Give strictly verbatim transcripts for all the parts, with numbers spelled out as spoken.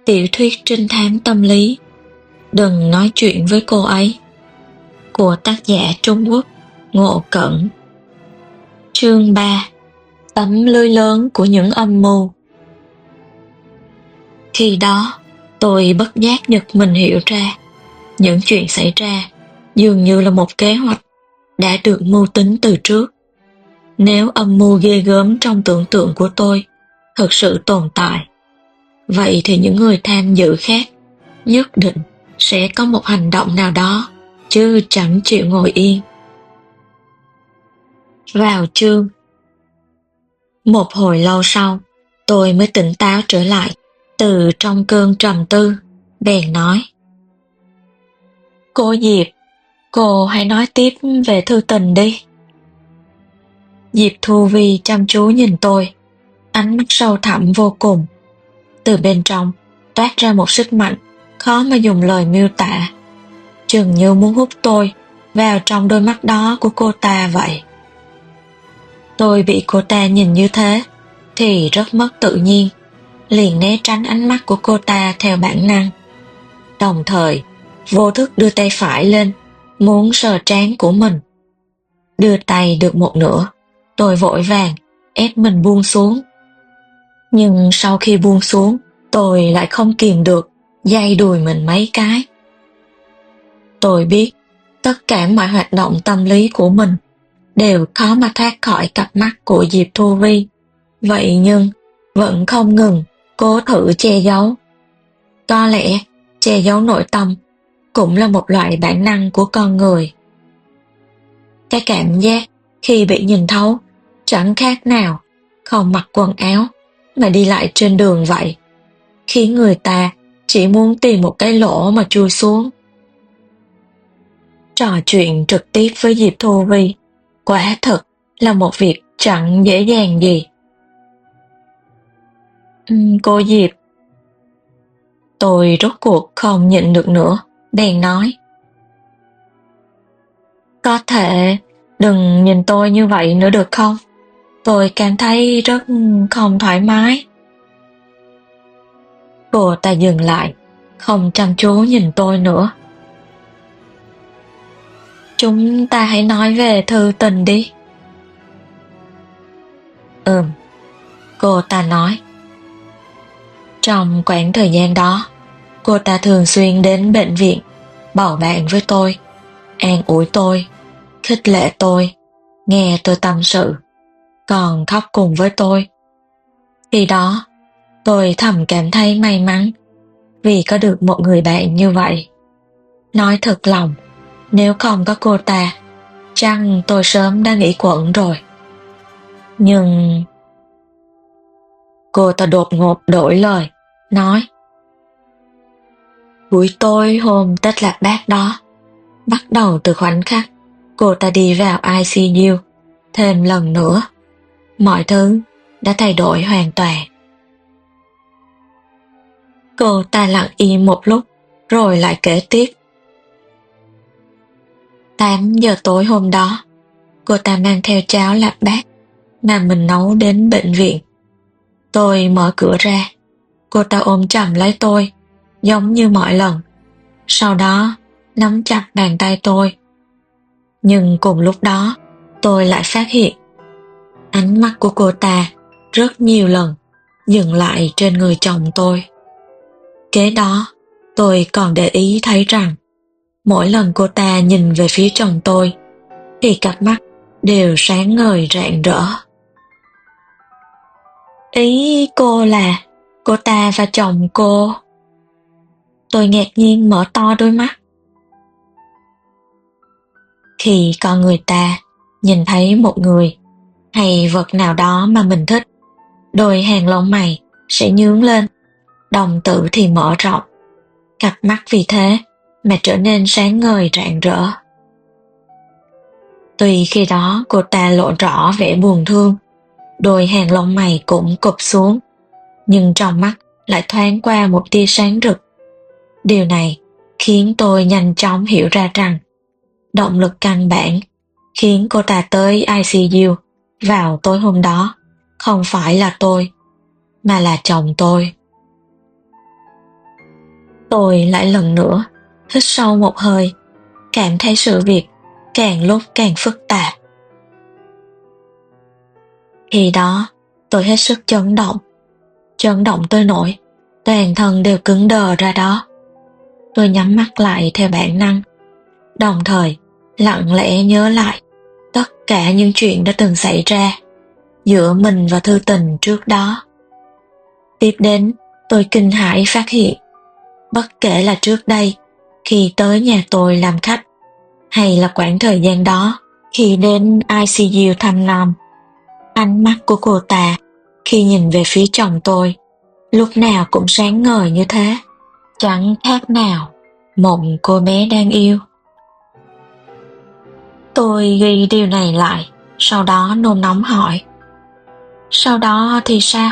Tiểu thuyết trinh thám tâm lý Đừng nói chuyện với cô ấy của tác giả Trung Quốc Ngộ Cẩn. Chương ba. Tấm lưới lớn của những âm mưu. Khi đó, tôi bất giác giật mình hiểu ra, những chuyện xảy ra dường như là một kế hoạch đã được mưu tính từ trước. Nếu âm mưu ghê gớm trong tưởng tượng của tôi thực sự tồn tại, vậy thì những người tham dự khác nhất định sẽ có một hành động nào đó, chứ chẳng chịu ngồi yên. Vào chương. Một hồi lâu sau, tôi mới tỉnh táo trở lại từ trong cơn trầm tư, bèn nói: Cô Diệp, cô hãy nói tiếp về thư tình đi. Diệp Thu Vi chăm chú nhìn tôi, ánh mắt sâu thẳm vô cùng. Từ bên trong toát ra một sức mạnh khó mà dùng lời miêu tả, chừng như muốn hút tôi vào trong đôi mắt đó của cô ta vậy. Tôi bị cô ta nhìn như thế thì rất mất tự nhiên, liền né tránh ánh mắt của cô ta theo bản năng. Đồng thời vô thức đưa tay phải lên, muốn sờ trán của mình. Đưa tay được một nửa, tôi vội vàng ép mình buông xuống. Nhưng sau khi buông xuống, tôi lại không kìm được day đùi mình mấy cái. Tôi biết tất cả mọi hoạt động tâm lý của mình đều khó mà thoát khỏi cặp mắt của Diệp Thu Vi, vậy nhưng vẫn không ngừng cố thử che giấu. Có lẽ che giấu nội tâm cũng là một loại bản năng của con người. Cái cảm giác khi bị nhìn thấu chẳng khác nào không mặc quần áo mà đi lại trên đường vậy, khiến người ta chỉ muốn tìm một cái lỗ mà chui xuống. Trò chuyện trực tiếp với Diệp Thu Vi quả thực là một việc chẳng dễ dàng gì. Uhm, cô Diệp. Tôi rốt cuộc không nhịn được nữa, bèn nói: Có thể đừng nhìn tôi như vậy nữa được không? Tôi cảm thấy rất không thoải mái. Cô ta dừng lại, không chăm chú nhìn tôi nữa. Chúng ta hãy nói về thư tình đi. Ừm, cô ta nói. Trong quãng thời gian đó, cô ta thường xuyên đến bệnh viện, bầu bạn với tôi, an ủi tôi, khích lệ tôi, nghe tôi tâm sự, còn khóc cùng với tôi. Khi đó, tôi thầm cảm thấy may mắn vì có được một người bạn như vậy. Nói thật lòng, nếu không có cô ta, chắc tôi sớm đã nghỉ quẩn rồi. Nhưng... Cô ta đột ngột đổi lời, nói: Buổi tối hôm Tết Lạc Bát đó, bắt đầu từ khoảnh khắc cô ta đi vào i xê u thêm lần nữa, mọi thứ đã thay đổi hoàn toàn. Cô ta lặng im một lúc rồi lại kể tiếp. Tám giờ tối hôm đó, cô ta mang theo cháo Lạc Bát mà mình nấu đến bệnh viện. Tôi mở cửa ra, cô ta ôm chầm lấy tôi, giống như mọi lần. Sau đó, nắm chặt bàn tay tôi. Nhưng cùng lúc đó, tôi lại phát hiện ánh mắt của cô ta rất nhiều lần dừng lại trên người chồng tôi. Kế đó, tôi còn để ý thấy rằng mỗi lần cô ta nhìn về phía chồng tôi thì cặp mắt đều sáng ngời rạng rỡ. Ý cô là cô ta và chồng cô? Tôi ngạc nhiên mở to đôi mắt. Khi con người ta nhìn thấy một người hay vật nào đó mà mình thích, đôi hàng lông mày sẽ nhướng lên, đồng tử thì mở rộng, cặp mắt vì thế mà trở nên sáng ngời rạng rỡ. Tuy khi đó cô ta lộ rõ vẻ buồn thương, đôi hàng lông mày cũng cụp xuống, nhưng trong mắt lại thoáng qua một tia sáng rực. Điều này khiến tôi nhanh chóng hiểu ra rằng động lực căn bản khiến cô ta tới i xê u vào tối hôm đó không phải là tôi, mà là chồng tôi. Tôi lại lần nữa hít sâu một hơi, cảm thấy sự việc càng lúc càng phức tạp. Khi đó, tôi hết sức chấn động. Chấn động tới nỗi toàn thân đều cứng đờ ra đó. Tôi nhắm mắt lại theo bản năng, đồng thời lặng lẽ nhớ lại tất cả những chuyện đã từng xảy ra giữa mình và Thư Tình trước đó. Tiếp đến, tôi kinh hãi phát hiện, bất kể là trước đây khi tới nhà tôi làm khách, hay là quãng thời gian đó khi đến i xê u thăm nom, ánh mắt của cô ta khi nhìn về phía chồng tôi lúc nào cũng sáng ngời như thế, chẳng khác nào một cô bé đang yêu. Tôi ghi điều này lại, sau đó nôn nóng hỏi, sau đó thì sao?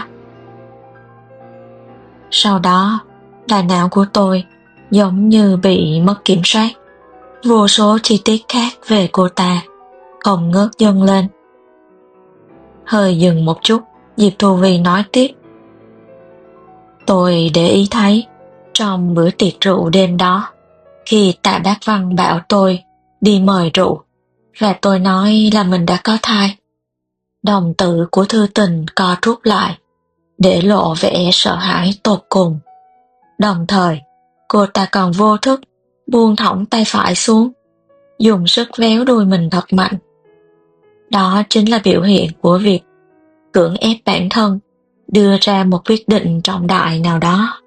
Sau đó, đại não của tôi giống như bị mất kiểm soát. Vô số chi tiết khác về cô ta không ngớt dâng lên. Hơi dừng một chút, Diệp Thu Vi nói tiếp. Tôi để ý thấy, trong bữa tiệc rượu đêm đó, khi Tạ Bác Văn bảo tôi đi mời rượu, và tôi nói là mình đã có thai, đồng tử của Thư Tình co rút lại, để lộ vẻ sợ hãi tột cùng. Đồng thời, cô ta còn vô thức buông thõng tay phải xuống, dùng sức véo đuôi mình thật mạnh. Đó chính là biểu hiện của việc cưỡng ép bản thân đưa ra một quyết định trọng đại nào đó.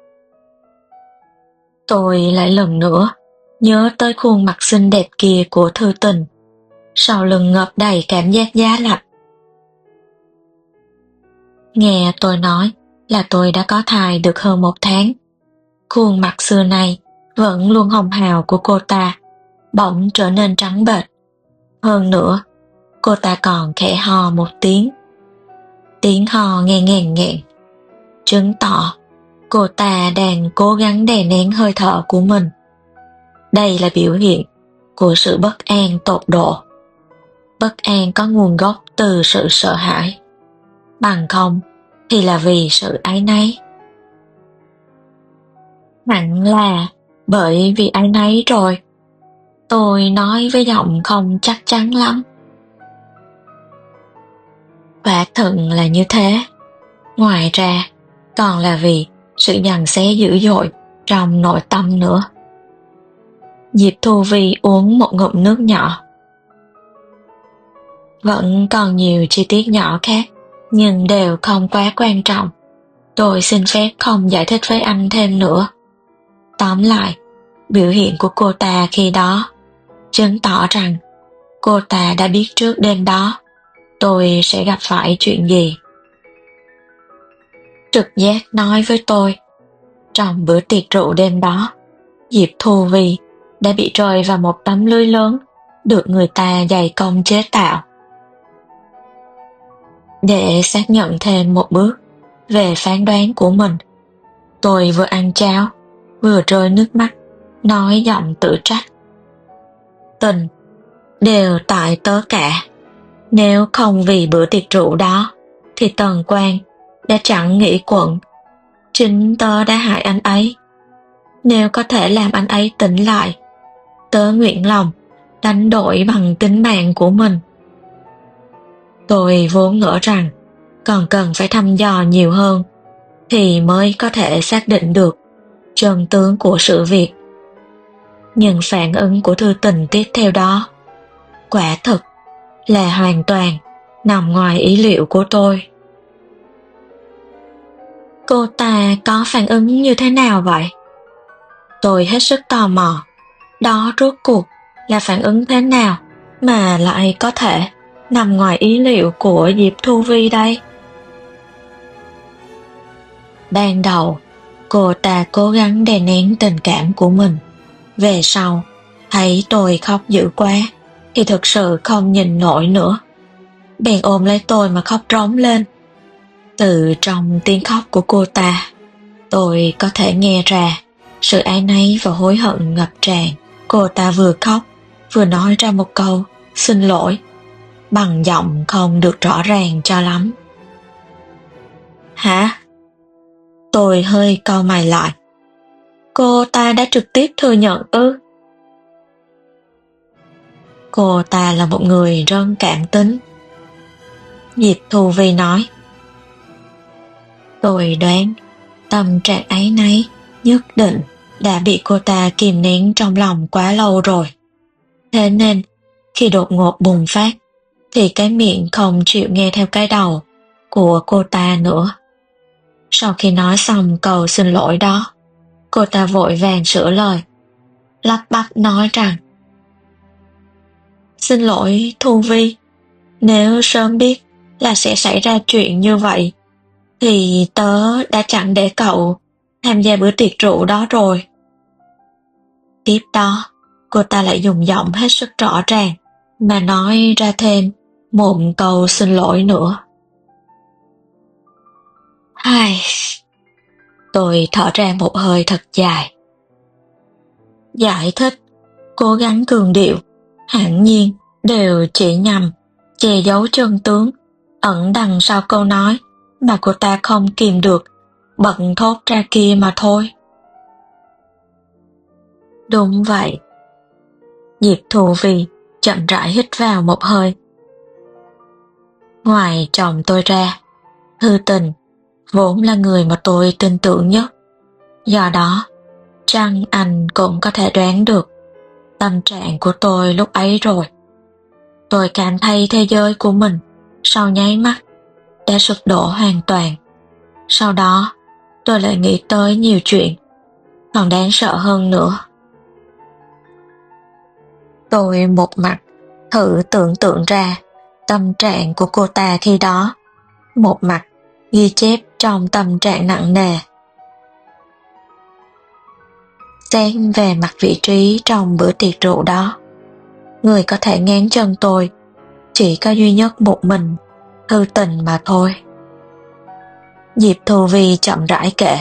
Tôi lại lần nữa nhớ tới khuôn mặt xinh đẹp kia của Thư Tình, sau lưng ngập đầy cảm giác giá lạnh. Nghe tôi nói là tôi đã có thai được hơn một tháng. Khuôn mặt xưa nay vẫn luôn hồng hào của cô ta bỗng trở nên trắng bệch. Hơn nữa, cô ta còn khẽ hò một tiếng. Tiếng hò nghe nghẹn nghẹn, chứng tỏ cô ta đang cố gắng đè nén hơi thở của mình. Đây là biểu hiện của sự bất an tột độ. Bất an có nguồn gốc từ sự sợ hãi, bằng không thì là vì sự áy náy. Hẳn là bởi vì áy náy rồi, tôi nói với giọng không chắc chắn lắm. Quả thực là như thế. Ngoài ra, còn là vì sự giằng xé dữ dội trong nội tâm nữa. Diệp Thu Vi uống một ngụm nước nhỏ. Vẫn còn nhiều chi tiết nhỏ khác, nhưng đều không quá quan trọng. Tôi xin phép không giải thích với anh thêm nữa. Tóm lại, biểu hiện của cô ta khi đó chứng tỏ rằng cô ta đã biết trước đêm đó tôi sẽ gặp phải chuyện gì. Trực giác nói với tôi, trong bữa tiệc rượu đêm đó, Diệp Thu Vi đã bị rơi vào một tấm lưới lớn được người ta dày công chế tạo. Để xác nhận thêm một bước về phán đoán của mình, tôi vừa ăn cháo, vừa rơi nước mắt, nói giọng tự trách. Tình, đều tại tớ cả. Nếu không vì bữa tiệc rượu đó, thì Tần Quang đã chẳng nghĩ quẩn. Chính tớ đã hại anh ấy. Nếu có thể làm anh ấy tỉnh lại, tớ nguyện lòng đánh đổi bằng tính mạng của mình. Tôi vốn ngỡ rằng còn cần phải thăm dò nhiều hơn thì mới có thể xác định được chân tướng của sự việc. Nhưng phản ứng của Thư Tình tiếp theo đó quả thực là hoàn toàn nằm ngoài ý liệu của tôi. Cô ta có phản ứng như thế nào vậy? Tôi hết sức tò mò. Đó rốt cuộc là phản ứng thế nào mà lại có thể nằm ngoài ý liệu của Diệp Thu Vi đây? Ban đầu, cô ta cố gắng đè nén tình cảm của mình. Về sau, thấy tôi khóc dữ quá, thì thực sự không nhìn nổi nữa. Bèn ôm lấy tôi mà khóc rống lên. Từ trong tiếng khóc của cô ta, tôi có thể nghe ra sự áy náy và hối hận ngập tràn. Cô ta vừa khóc, vừa nói ra một câu xin lỗi, bằng giọng không được rõ ràng cho lắm. Hả? Tôi hơi cau mày lại. Cô ta đã trực tiếp thừa nhận ư? Cô ta là một người rất cảm tính. Diệp Thu Vi nói. Tôi đoán tâm trạng ấy nấy nhất định đã bị cô ta kìm nén trong lòng quá lâu rồi. Thế nên, khi đột ngột bùng phát, thì cái miệng không chịu nghe theo cái đầu của cô ta nữa. Sau khi nói xong câu xin lỗi đó, cô ta vội vàng sửa lời, lắp bắp nói rằng: Xin lỗi Thu Vi, nếu sớm biết là sẽ xảy ra chuyện như vậy, thì tớ đã chẳng để cậu tham gia bữa tiệc rượu đó rồi. Tiếp đó, cô ta lại dùng giọng hết sức rõ ràng mà nói ra thêm một câu xin lỗi nữa. Hai, tôi thở ra một hơi thật dài. Giải thích, cố gắng cường điệu, hẳn nhiên đều chỉ nhằm che giấu chân tướng ẩn đằng sau câu nói mà cô ta không kìm được bật thốt ra kia mà thôi. Đúng vậy. Diệp Thu Vi chậm rãi hít vào một hơi. Ngoài chồng tôi ra, Thư Tình vốn là người mà tôi tin tưởng nhất. Do đó, chăng anh cũng có thể đoán được tâm trạng của tôi lúc ấy rồi. Tôi cảm thấy thế giới của mình sau nháy mắt đã sụp đổ hoàn toàn. Sau đó, tôi lại nghĩ tới nhiều chuyện còn đáng sợ hơn nữa. Tôi một mặt thử tưởng tượng ra tâm trạng của cô ta khi đó, một mặt ghi chép trong tâm trạng nặng nề. Xét về mặt vị trí trong bữa tiệc rượu đó, người có thể ngáng chân tôi chỉ có duy nhất một mình Thư Tình mà thôi. Diệp Thu Vi chậm rãi kể.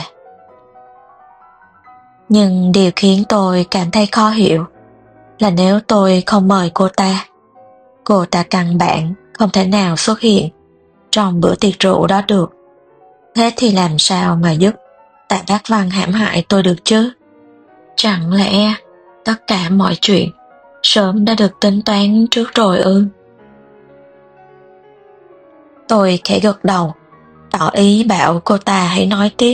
Nhưng điều khiến tôi cảm thấy khó hiểu là nếu tôi không mời cô ta, cô ta căn bản không thể nào xuất hiện trong bữa tiệc rượu đó được. Thế thì làm sao mà giúp Tạ Bác Văn hãm hại tôi được chứ? Chẳng lẽ tất cả mọi chuyện sớm đã được tính toán trước rồi ư? Tôi khẽ gật đầu, tỏ ý bảo cô ta hãy nói tiếp.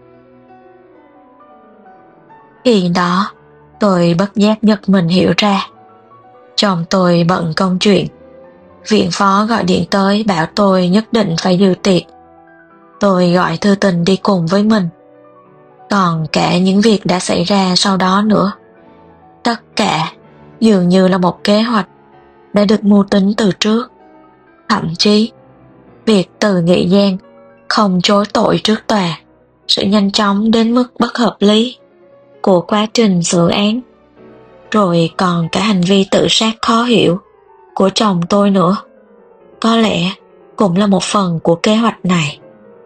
Khi đó, tôi bất giác giật mình hiểu ra. Chồng tôi bận công chuyện. Viện phó gọi điện tới bảo tôi nhất định phải dự tiệc. Tôi gọi Thư Tình đi cùng với mình. Còn cả những việc đã xảy ra sau đó nữa. Tất cả dường như là một kế hoạch đã được mưu tính từ trước. Thậm chí, việc Từ Nghị Giang không chối tội trước tòa, sự nhanh chóng đến mức bất hợp lý của quá trình xử án, rồi còn cả hành vi tự sát khó hiểu của chồng tôi nữa, có lẽ cũng là một phần của kế hoạch này.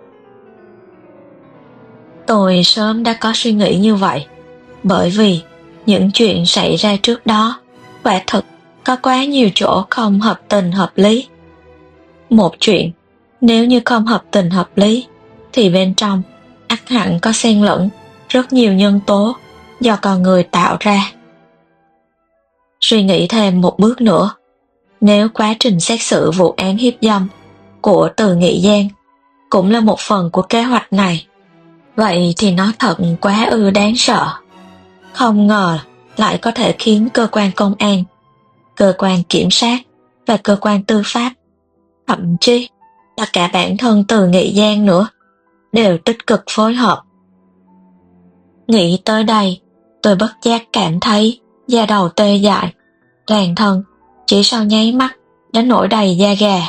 Tôi sớm đã có suy nghĩ như vậy, bởi vì những chuyện xảy ra trước đó quả thực có quá nhiều chỗ không hợp tình hợp lý. Một chuyện, nếu như không hợp tình hợp lý, thì bên trong ắt hẳn có xen lẫn rất nhiều nhân tố do con người tạo ra. Suy nghĩ thêm một bước nữa, nếu quá trình xét xử vụ án hiếp dâm của Từ Nghị Giang cũng là một phần của kế hoạch này, vậy thì nó thật quá ư đáng sợ. Không ngờ lại có thể khiến cơ quan công an, cơ quan kiểm sát và cơ quan tư pháp, thậm chí là cả bản thân Từ Nghị Giang nữa, đều tích cực phối hợp. Nghĩ tới đây, tôi bất giác cảm thấy da đầu tê dại, toàn thân chỉ sau nháy mắt đã nổi đầy da gà.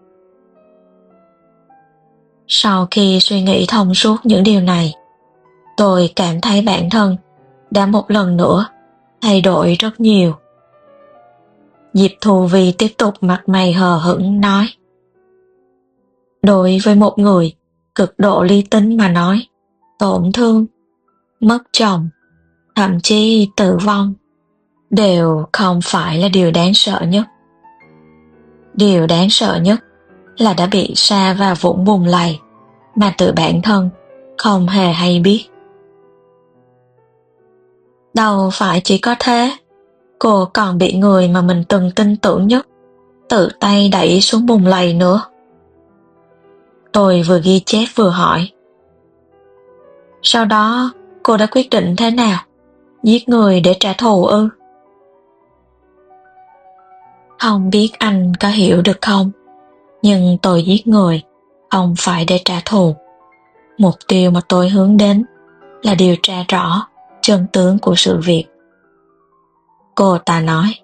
Sau khi suy nghĩ thông suốt những điều này, tôi cảm thấy bản thân đã một lần nữa thay đổi rất nhiều. Diệp Thu Vi tiếp tục mặt mày hờ hững nói. Đối với một người cực độ lý tính mà nói, tổn thương, mất chồng, thậm chí tử vong đều không phải là điều đáng sợ nhất. Điều đáng sợ nhất là đã bị sa vào vũng bùn lầy mà tự bản thân không hề hay biết. Đâu phải chỉ có thế, cô còn bị người mà mình từng tin tưởng nhất tự tay đẩy xuống bùn lầy nữa. Tôi vừa ghi chép vừa hỏi. Sau đó, cô đã quyết định thế nào? Giết người để trả thù ư? Không biết anh có hiểu được không, nhưng tôi giết người không phải để trả thù. Mục tiêu mà tôi hướng đến là điều tra rõ chân tướng của sự việc. Cô ta nói.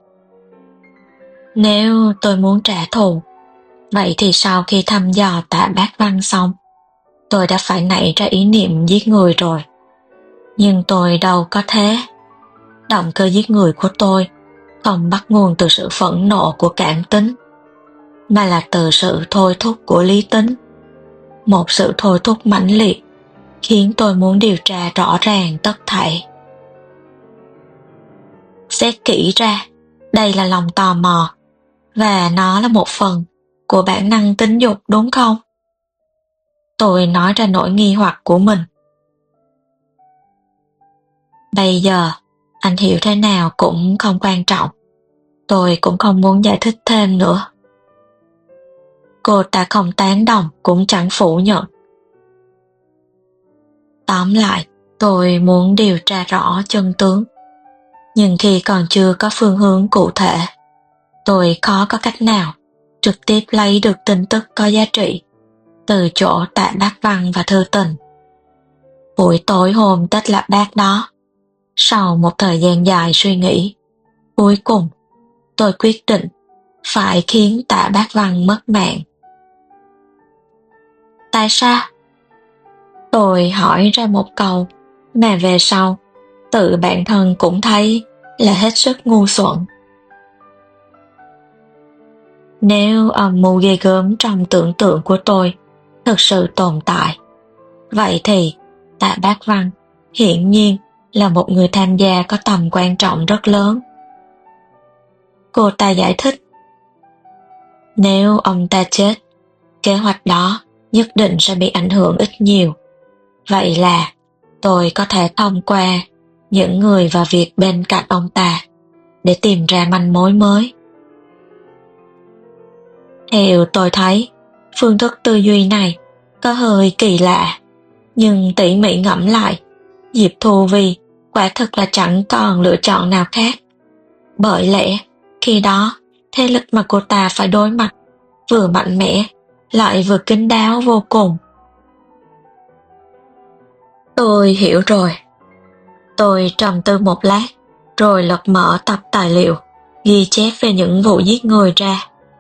Nếu tôi muốn trả thù, vậy thì sau khi thăm dò Tạ Bác Văn xong, tôi đã phải nảy ra ý niệm giết người rồi. Nhưng tôi đâu có thế. Động cơ giết người của tôi không bắt nguồn từ sự phẫn nộ của cảm tính, mà là từ sự thôi thúc của lý tính. Một sự thôi thúc mãnh liệt khiến tôi muốn điều tra rõ ràng tất thảy. Xét kỹ ra, đây là lòng tò mò, và nó là một phần của bản năng tính dục đúng không? Tôi nói ra nỗi nghi hoặc của mình. Bây giờ, anh hiểu thế nào cũng không quan trọng. Tôi cũng không muốn giải thích thêm nữa. Cô ta không tán đồng cũng chẳng phủ nhận. Tóm lại, tôi muốn điều tra rõ chân tướng. Nhưng khi còn chưa có phương hướng cụ thể, tôi khó có cách nào trực tiếp lấy được tin tức có giá trị từ chỗ Tạ Bác Văn và Thư Tình. Buổi tối hôm Tết Lạp Bát đó, sau một thời gian dài suy nghĩ, cuối cùng tôi quyết định phải khiến Tạ Bác Văn mất mạng. Tại sao? Tôi hỏi ra một câu mà về sau tự bản thân cũng thấy là hết sức ngu xuẩn. Nếu âm mưu ghê gớm trong tưởng tượng của tôi thực sự tồn tại, vậy thì Tạ Bác Văn hiển nhiên là một người tham gia có tầm quan trọng rất lớn. Cô ta giải thích. Nếu ông ta chết, kế hoạch đó nhất định sẽ bị ảnh hưởng ít nhiều. Vậy là tôi có thể thông qua những người và việc bên cạnh ông ta để tìm ra manh mối mới. Theo tôi thấy, phương thức tư duy này có hơi kỳ lạ, nhưng tỉ mỉ ngẫm lại, Diệp Thu Vi quả thực là chẳng còn lựa chọn nào khác. Bởi lẽ, khi đó, thế lực mà cô ta phải đối mặt vừa mạnh mẽ, lại vừa kín đáo vô cùng. Tôi hiểu rồi. Tôi trầm tư một lát, rồi lật mở tập tài liệu, ghi chép về những vụ giết người ra.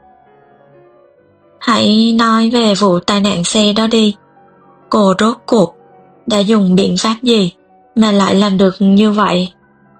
Hãy nói về vụ tai nạn xe đó đi. Cô rốt cuộc đã dùng biện pháp gì mà lại làm được như vậy?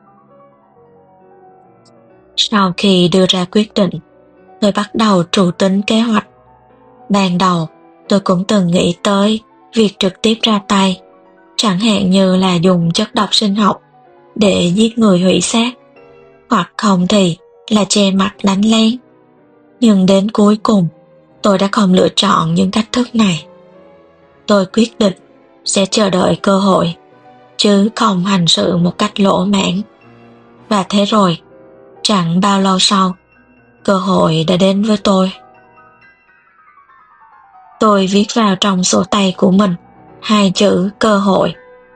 Sau khi đưa ra quyết định, tôi bắt đầu trụ tính kế hoạch. Ban đầu, tôi cũng từng nghĩ tới việc trực tiếp ra tay, chẳng hạn như là dùng chất độc sinh học để giết người hủy xác, hoặc không thì là che mặt đánh lén. Nhưng đến cuối cùng, tôi đã không lựa chọn những cách thức này. Tôi quyết định sẽ chờ đợi cơ hội, chứ không hành sự một cách lỗ mãng. Và thế rồi, chẳng bao lâu sau, cơ hội đã đến với tôi. Tôi viết vào trong sổ tay của mình hai chữ cơ hội.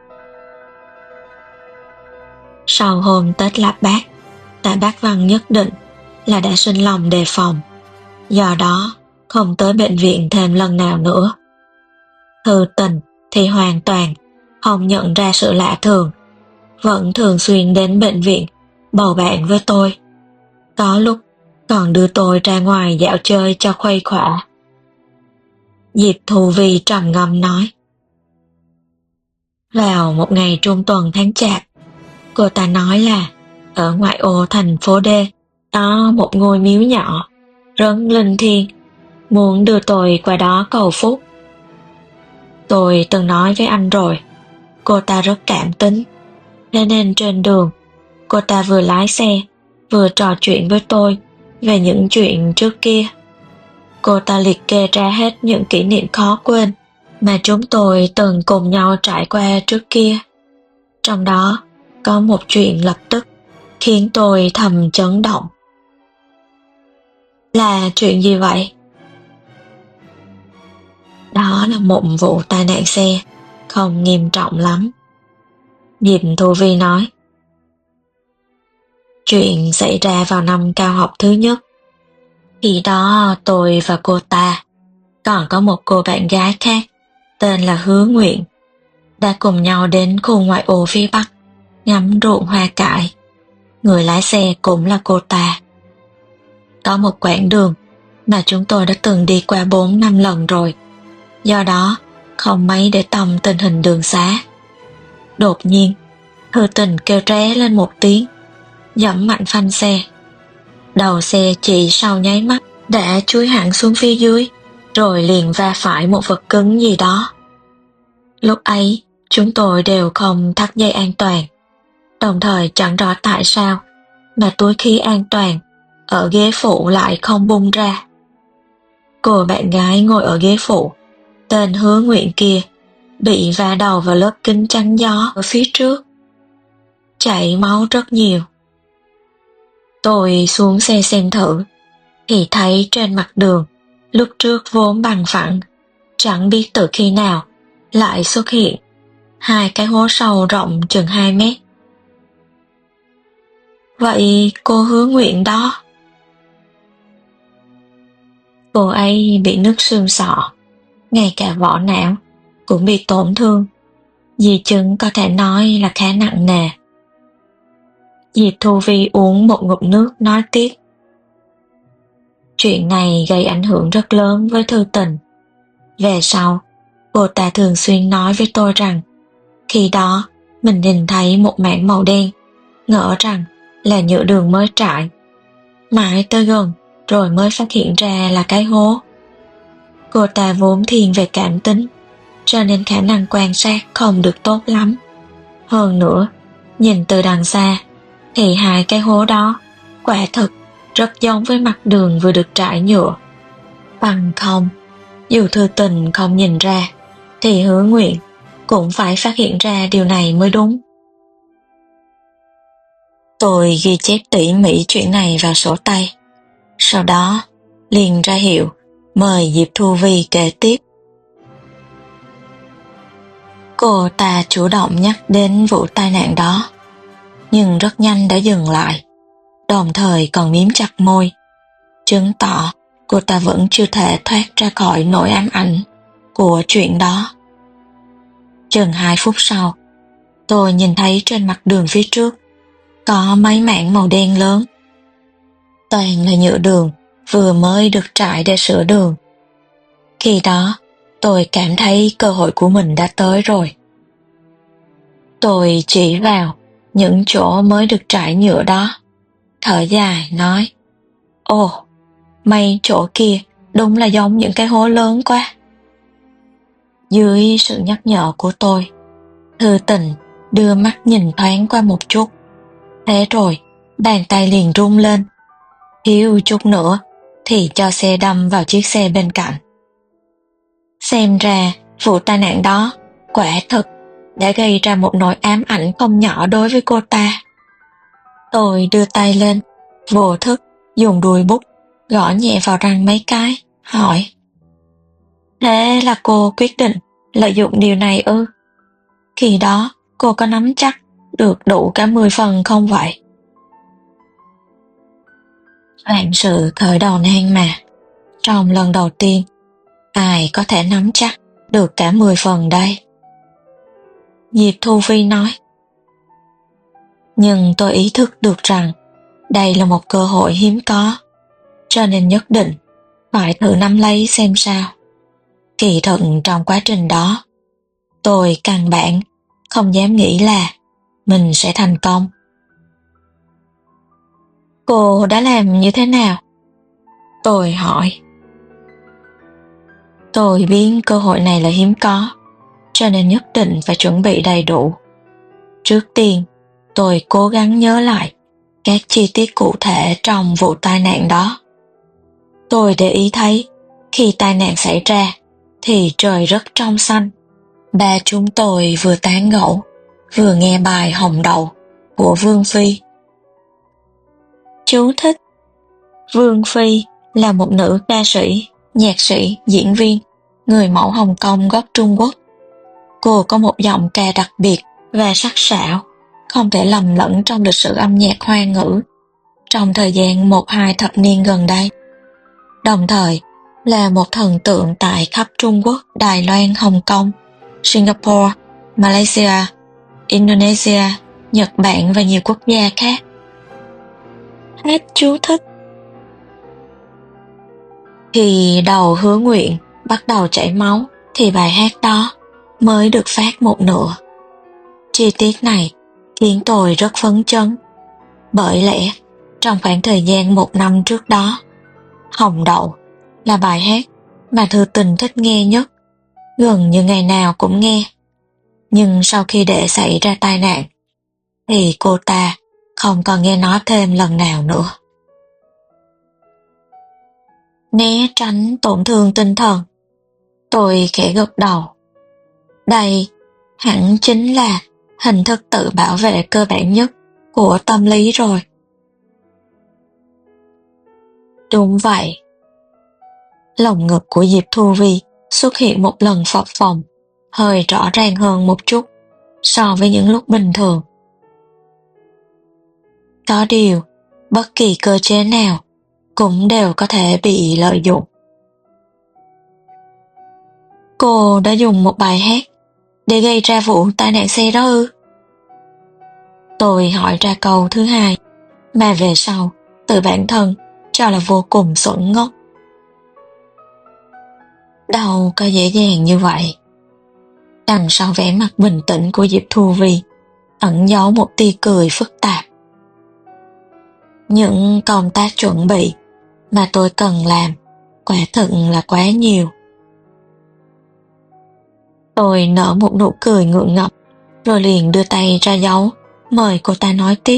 Sau hôm Tết Lạp Bát, Tạ Bác Văn nhất định là đã sinh lòng đề phòng, do đó không tới bệnh viện thêm lần nào nữa. Thư Tình thì hoàn toàn không nhận ra sự lạ thường, vẫn thường xuyên đến bệnh viện bầu bạn với tôi. Có lúc còn đưa tôi ra ngoài dạo chơi cho khuây khỏa. Diệp Thu Vi trầm ngâm nói. Vào một ngày trung tuần tháng Chạp, cô ta nói là ở ngoại ô thành phố D có một ngôi miếu nhỏ, rất linh thiêng, muốn đưa tôi qua đó cầu phúc. Tôi từng nói với anh rồi, cô ta rất cảm tính, thế nên trên đường, cô ta vừa lái xe, vừa trò chuyện với tôi về những chuyện trước kia. Cô ta liệt kê ra hết những kỷ niệm khó quên mà chúng tôi từng cùng nhau trải qua trước kia. Trong đó có một chuyện lập tức khiến tôi thầm chấn động. Là chuyện gì vậy? Đó là một vụ tai nạn xe, không nghiêm trọng lắm. Diệp Thu Vi nói. Chuyện xảy ra vào năm cao học thứ nhất. Khi đó tôi và cô ta, còn có một cô bạn gái khác, tên là Hứa Nguyện, đã cùng nhau đến khu ngoại ô phía Bắc, ngắm ruộng hoa cải. Người lái xe cũng là cô ta. Có một quãng đường mà chúng tôi đã từng đi qua bốn năm lần rồi, do đó không mấy để tâm tình hình đường xá. Đột nhiên, Thư Tình kêu ré lên một tiếng, giẫm mạnh phanh xe. Đầu xe chỉ sau nháy mắt đã chúi hẳn xuống phía dưới, rồi liền va phải một vật cứng gì đó. Lúc ấy, chúng tôi đều không thắt dây an toàn, đồng thời chẳng rõ tại sao mà túi khí an toàn ở ghế phụ lại không bung ra. Cô bạn gái ngồi ở ghế phụ, tên Hứa Nguyện kia, bị va đầu vào lớp kính chắn gió ở phía trước, chảy máu rất nhiều. Tôi xuống xe xem thử, thì thấy trên mặt đường, lúc trước vốn bằng phẳng, chẳng biết từ khi nào lại xuất hiện hai cái hố sâu rộng chừng hai mét. Vậy cô Hứa Nguyện đó? Cô ấy bị nứt xương sọ, ngay cả vỏ não cũng bị tổn thương, di chứng có thể nói là khá nặng nề. Diệp Thu Vi uống một ngụm nước nói tiếp. Chuyện này gây ảnh hưởng rất lớn với Thư Tình. Về sau, cô ta thường xuyên nói với tôi rằng khi đó mình nhìn thấy một mảng màu đen, ngỡ rằng là nhựa đường mới trải. Mãi tới gần rồi mới phát hiện ra là cái hố. Cô ta vốn thiên về cảm tính, cho nên khả năng quan sát không được tốt lắm. Hơn nữa, nhìn từ đằng xa thì hai cái hố đó quả thực rất giống với mặt đường vừa được trải nhựa. Bằng không, dù Thư Tình không nhìn ra thì Hứa Nguyện cũng phải phát hiện ra điều này mới đúng. Tôi ghi chép tỉ mỉ chuyện này vào sổ tay, sau đó liền ra hiệu mời Diệp Thu Vi kể tiếp. Cô ta chủ động nhắc đến vụ tai nạn đó, nhưng rất nhanh đã dừng lại, đồng thời còn mím chặt môi, chứng tỏ cô ta vẫn chưa thể thoát ra khỏi nỗi ám ảnh của chuyện đó. Chừng hai phút sau, tôi nhìn thấy trên mặt đường phía trước có mấy mảng màu đen lớn. Toàn là nhựa đường vừa mới được trải để sửa đường. Khi đó, tôi cảm thấy cơ hội của mình đã tới rồi. Tôi chỉ vào những chỗ mới được trải nhựa đó, thở dài nói, ồ, mấy chỗ kia đúng là giống những cái hố lớn quá. Dưới sự nhắc nhở của tôi, Thư Tình đưa mắt nhìn thoáng qua một chút. Thế rồi, bàn tay liền rung lên. Thiếu chút nữa thì cho xe đâm vào chiếc xe bên cạnh. Xem ra, vụ tai nạn đó quả thực đã gây ra một nỗi ám ảnh không nhỏ đối với cô ta. Tôi đưa tay lên, vô thức dùng đuôi bút gõ nhẹ vào răng mấy cái, hỏi: Thế là cô quyết định lợi dụng điều này ư? Khi đó cô có nắm chắc được đủ cả mười phần không vậy? Vạn sự khởi đầu nan mà, trong lần đầu tiên, ai có thể nắm chắc được cả mười phần đây? Diệp Thu Vi nói. Nhưng tôi ý thức được rằng đây là một cơ hội hiếm có, cho nên nhất định phải thử nắm lấy xem sao. Kỳ thực trong quá trình đó, tôi căn bản không dám nghĩ là mình sẽ thành công. Cô đã làm như thế nào? Tôi hỏi. Tôi biết cơ hội này là hiếm có, cho nên nhất định phải chuẩn bị đầy đủ. Trước tiên, tôi cố gắng nhớ lại các chi tiết cụ thể trong vụ tai nạn đó. Tôi để ý thấy, khi tai nạn xảy ra, thì trời rất trong xanh. Ba chúng tôi vừa tán gẫu, vừa nghe bài hồng đậu của Vương Phi. Chú thích: Vương Phi là một nữ ca sĩ, nhạc sĩ, diễn viên, người mẫu Hồng Kông gốc Trung Quốc. Cô có một giọng ca đặc biệt và sắc sảo, không thể lầm lẫn trong lịch sử âm nhạc Hoa ngữ trong thời gian một hai thập niên gần đây. Đồng thời là một thần tượng tại khắp Trung Quốc, Đài Loan, Hồng Kông, Singapore, Malaysia, Indonesia, Nhật Bản và nhiều quốc gia khác. Hết chú thích. Khi đầu Hứa Nguyện bắt đầu chảy máu thì bài hát đó mới được phát một nửa. Chi tiết này khiến tôi rất phấn chấn, bởi lẽ trong khoảng thời gian một năm trước đó, Hồng Đậu là bài hát mà Thư Tình thích nghe nhất, gần như ngày nào cũng nghe. Nhưng sau khi để xảy ra tai nạn, thì cô ta không còn nghe nó thêm lần nào nữa. Né tránh tổn thương tinh thần, tôi khẽ gật đầu. Đây hẳn chính là hình thức tự bảo vệ cơ bản nhất của tâm lý rồi. Đúng vậy. Lồng ngực của Diệp Thu Vi xuất hiện một lần phập phồng, hơi rõ ràng hơn một chút so với những lúc bình thường. Có điều, bất kỳ cơ chế nào cũng đều có thể bị lợi dụng. Cô đã dùng một bài hát để gây ra vụ tai nạn xe đó ư? Tôi hỏi ra câu thứ hai, mà về sau tự bản thân cho là vô cùng xuẩn ngốc. Đâu có dễ dàng như vậy. Đằng sau vẻ mặt bình tĩnh của Diệp Thu Vi ẩn giấu một tia cười phức tạp. Những công tác chuẩn bị mà tôi cần làm quả thực là quá nhiều. Tôi nở một nụ cười ngượng ngập, rồi liền đưa tay ra dấu, mời cô ta nói tiếp.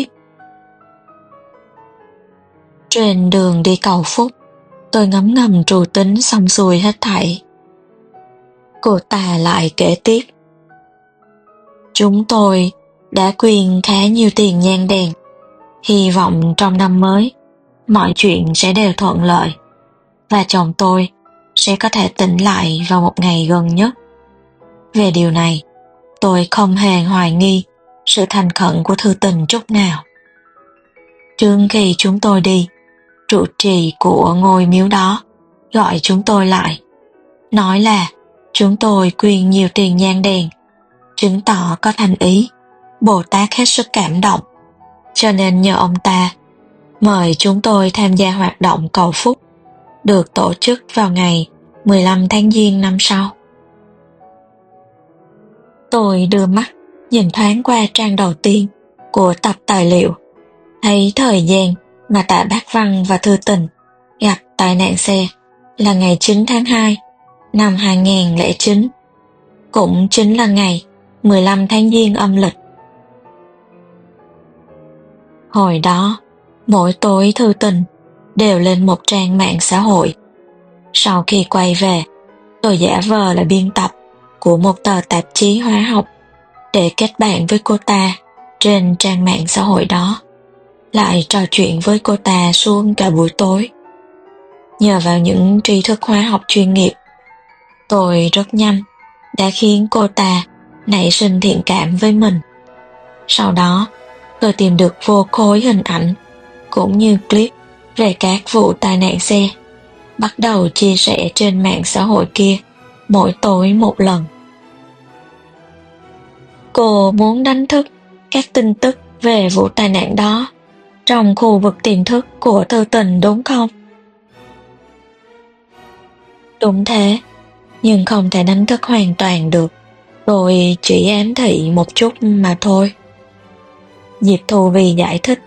Trên đường đi cầu phúc, tôi ngấm ngầm trù tính xong xuôi hết thảy. Cô ta lại kể tiếp. Chúng tôi đã quyên khá nhiều tiền nhang đèn, hy vọng trong năm mới mọi chuyện sẽ đều thuận lợi và chồng tôi sẽ có thể tỉnh lại vào một ngày gần nhất. Về điều này, tôi không hề hoài nghi sự thành khẩn của Thư Tình chút nào. Trước khi chúng tôi đi, trụ trì của ngôi miếu đó gọi chúng tôi lại, nói là chúng tôi quyên nhiều tiền nhang đèn, chứng tỏ có thành ý, Bồ Tát hết sức cảm động, cho nên nhờ ông ta mời chúng tôi tham gia hoạt động cầu phúc được tổ chức vào ngày mười lăm tháng Giêng năm sau. Tôi đưa mắt nhìn thoáng qua trang đầu tiên của tập tài liệu, thấy thời gian mà Tạ Bác Văn và Thư Tình gặp tai nạn xe là ngày chín tháng hai năm hai nghìn không trăm lẻ chín, cũng chính là ngày mười lăm tháng Giêng âm lịch. Hồi đó, mỗi tối Thư Tình đều lên một trang mạng xã hội. Sau khi quay về, tôi giả vờ là biên tập của một tờ tạp chí hóa học để kết bạn với cô ta trên trang mạng xã hội đó, lại trò chuyện với cô ta suốt cả buổi tối. Nhờ vào những tri thức hóa học chuyên nghiệp, tôi rất nhanh đã khiến cô ta nảy sinh thiện cảm với mình. Sau đó, tôi tìm được vô khối hình ảnh cũng như clip về các vụ tai nạn xe, bắt đầu chia sẻ trên mạng xã hội kia mỗi tối một lần. Cô muốn đánh thức các tin tức về vụ tai nạn đó trong khu vực tiềm thức của Thư Tình đúng không? Đúng thế, nhưng không thể đánh thức hoàn toàn được. Tôi chỉ ám thị một chút mà thôi. Diệp Thu Vi giải thích.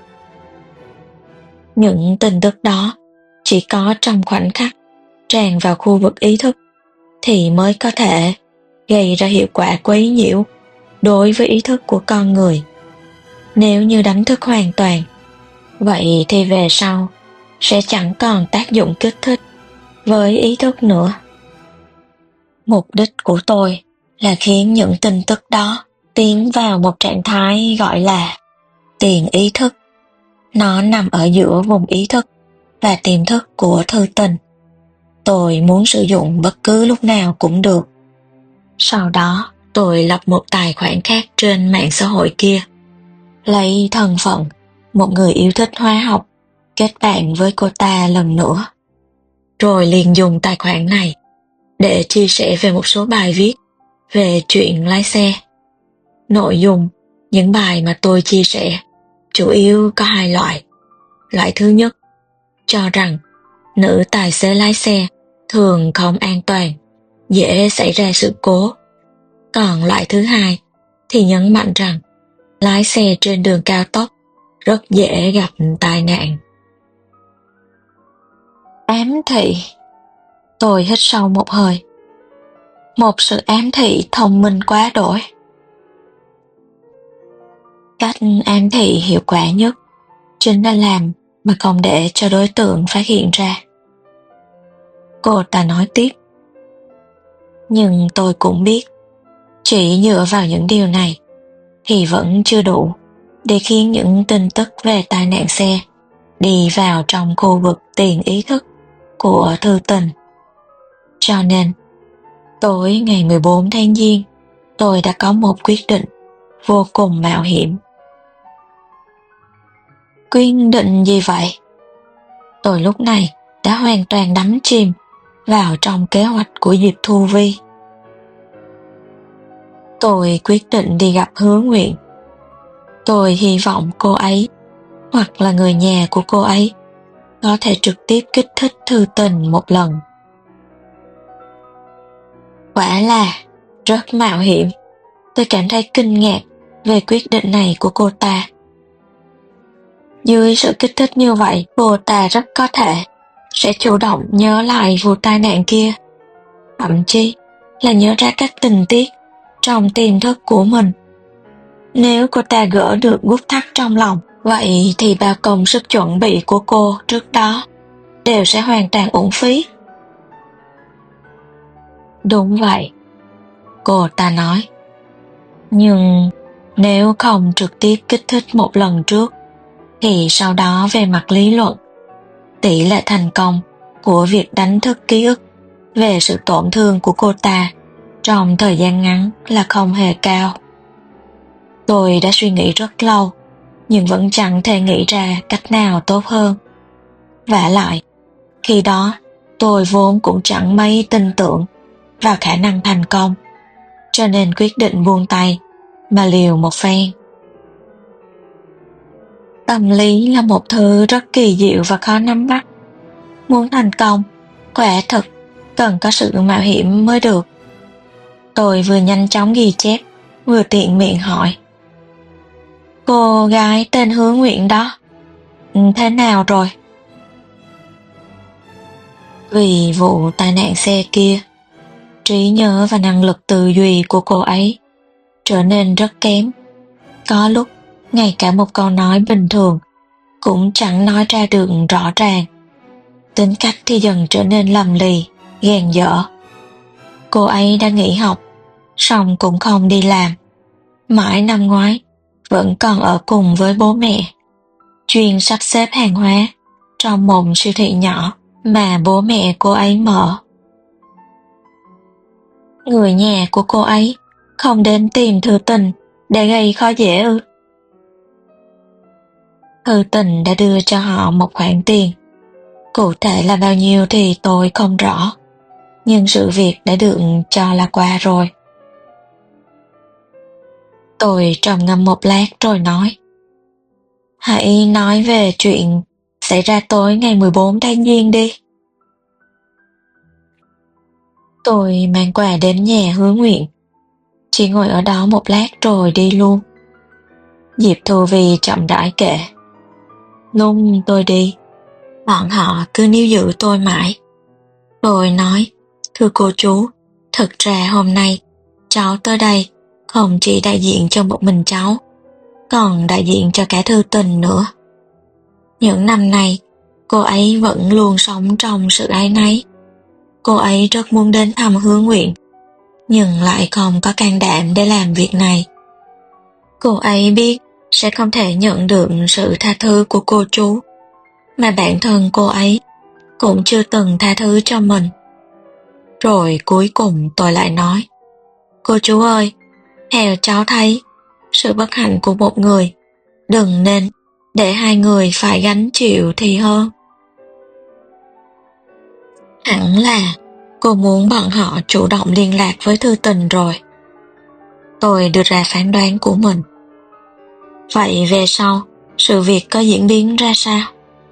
Những tin tức đó chỉ có trong khoảnh khắc tràn vào khu vực ý thức thì mới có thể gây ra hiệu quả quấy nhiễu đối với ý thức của con người. Nếu như đánh thức hoàn toàn, vậy thì về sau sẽ chẳng còn tác dụng kích thích với ý thức nữa. Mục đích của tôi là khiến những tin tức đó tiến vào một trạng thái gọi là tiền ý thức. Nó nằm ở giữa vùng ý thức và tiềm thức của thư tình. Tôi muốn sử dụng bất cứ lúc nào cũng được. Sau đó, tôi lập một tài khoản khác trên mạng xã hội kia, lấy thân phận một người yêu thích hóa học, kết bạn với cô ta lần nữa. Rồi liền dùng tài khoản này để chia sẻ về một số bài viết về chuyện lái xe. Nội dung những bài mà tôi chia sẻ chủ yếu có hai loại. Loại thứ nhất, cho rằng nữ tài xế lái xe thường không an toàn, dễ xảy ra sự cố. Còn loại thứ hai thì nhấn mạnh rằng lái xe trên đường cao tốc rất dễ gặp tai nạn. Ám thị. Tôi hít sâu một hơi. Một sự ám thị thông minh quá đỗi. Cách ám thị hiệu quả nhất chính là làm mà không để cho đối tượng phát hiện ra. Cô ta nói tiếp. Nhưng tôi cũng biết, chỉ dựa vào những điều này thì vẫn chưa đủ để khiến những tin tức về tai nạn xe đi vào trong khu vực tiền ý thức của thư tình. Cho nên, tối ngày mười bốn tháng Giêng, tôi đã có một quyết định vô cùng mạo hiểm. Quyết định gì vậy? Tôi lúc này đã hoàn toàn đắm chìm vào trong kế hoạch của Diệp Thu Vi. Tôi quyết định đi gặp Hứa Nguyện. Tôi hy vọng cô ấy, hoặc là người nhà của cô ấy, có thể trực tiếp kích thích thư tình một lần. Quả là rất mạo hiểm. Tôi cảm thấy kinh ngạc về quyết định này của cô ta. Dưới sự kích thích như vậy, cô ta rất có thể sẽ chủ động nhớ lại vụ tai nạn kia, thậm chí là nhớ ra các tình tiết trong tiềm thức của mình. Nếu cô ta gỡ được nút thắt trong lòng, vậy thì bao công sức chuẩn bị của cô trước đó đều sẽ hoàn toàn uổng phí. Đúng vậy, cô ta nói. Nhưng nếu không trực tiếp kích thích một lần trước, thì sau đó về mặt lý luận, tỷ lệ thành công của việc đánh thức ký ức về sự tổn thương của cô ta trong thời gian ngắn là không hề cao. Tôi đã suy nghĩ rất lâu, nhưng vẫn chẳng thể nghĩ ra cách nào tốt hơn. Vả lại, khi đó tôi vốn cũng chẳng mấy tin tưởng vào khả năng thành công, cho nên quyết định buông tay mà liều một phen. Tâm lý là một thứ rất kỳ diệu và khó nắm bắt. Muốn thành công, quả thực cần có sự mạo hiểm mới được. Tôi vừa nhanh chóng ghi chép, vừa tiện miệng hỏi. Cô gái tên Hứa Nguyện đó, thế nào rồi? Vì vụ tai nạn xe kia, trí nhớ và năng lực tư duy của cô ấy trở nên rất kém. Có lúc, ngay cả một câu nói bình thường cũng chẳng nói ra được rõ ràng. Tính cách thì dần trở nên lầm lì, gàn dở. Cô ấy đã nghỉ học, song cũng không đi làm. Mãi năm ngoái, vẫn còn ở cùng với bố mẹ, chuyên sắp xếp hàng hóa trong một siêu thị nhỏ mà bố mẹ cô ấy mở. Người nhà của cô ấy không đến tìm Thư Tình để gây khó dễ ư? Thư Tình đã đưa cho họ một khoản tiền. Cụ thể là bao nhiêu thì tôi không rõ, nhưng sự việc đã được cho là qua rồi. Tôi trầm ngâm một lát rồi nói. Hãy nói về chuyện xảy ra tối ngày mười bốn tháng Giêng đi. Tôi mang quà đến nhà Hứa Nguyện, chỉ ngồi ở đó một lát rồi đi luôn. Diệp Thu Vi chậm rãi kể. Lúc tôi đi, bọn họ cứ níu giữ tôi mãi. Tôi nói, thưa cô chú, thực ra hôm nay cháu tới đây không chỉ đại diện cho một mình cháu, còn đại diện cho cả Thư Tình nữa. Những năm nay, cô ấy vẫn luôn sống trong sự áy náy. Cô ấy rất muốn đến thăm Hứa Nguyện, nhưng lại không có can đảm để làm việc này. Cô ấy biết sẽ không thể nhận được sự tha thứ của cô chú, mà bản thân cô ấy cũng chưa từng tha thứ cho mình. Rồi cuối cùng tôi lại nói, cô chú ơi, theo cháu thấy, sự bất hạnh của một người đừng nên để hai người phải gánh chịu thì hơn. Hẳn là cô muốn bọn họ chủ động liên lạc với Thư Tình rồi. Tôi đưa ra phán đoán của mình. Vậy về sau, sự việc có diễn biến ra sao?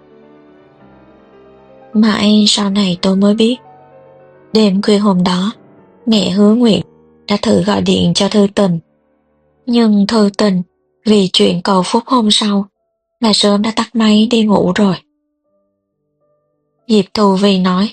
Mãi sau này tôi mới biết. Đêm khuya hôm đó, mẹ Hứa Nguyệt đã thử gọi điện cho Thư Tình. Nhưng Thư Tình, vì chuyện cầu phúc hôm sau, là sớm đã tắt máy đi ngủ rồi. Diệp Thu Vi nói,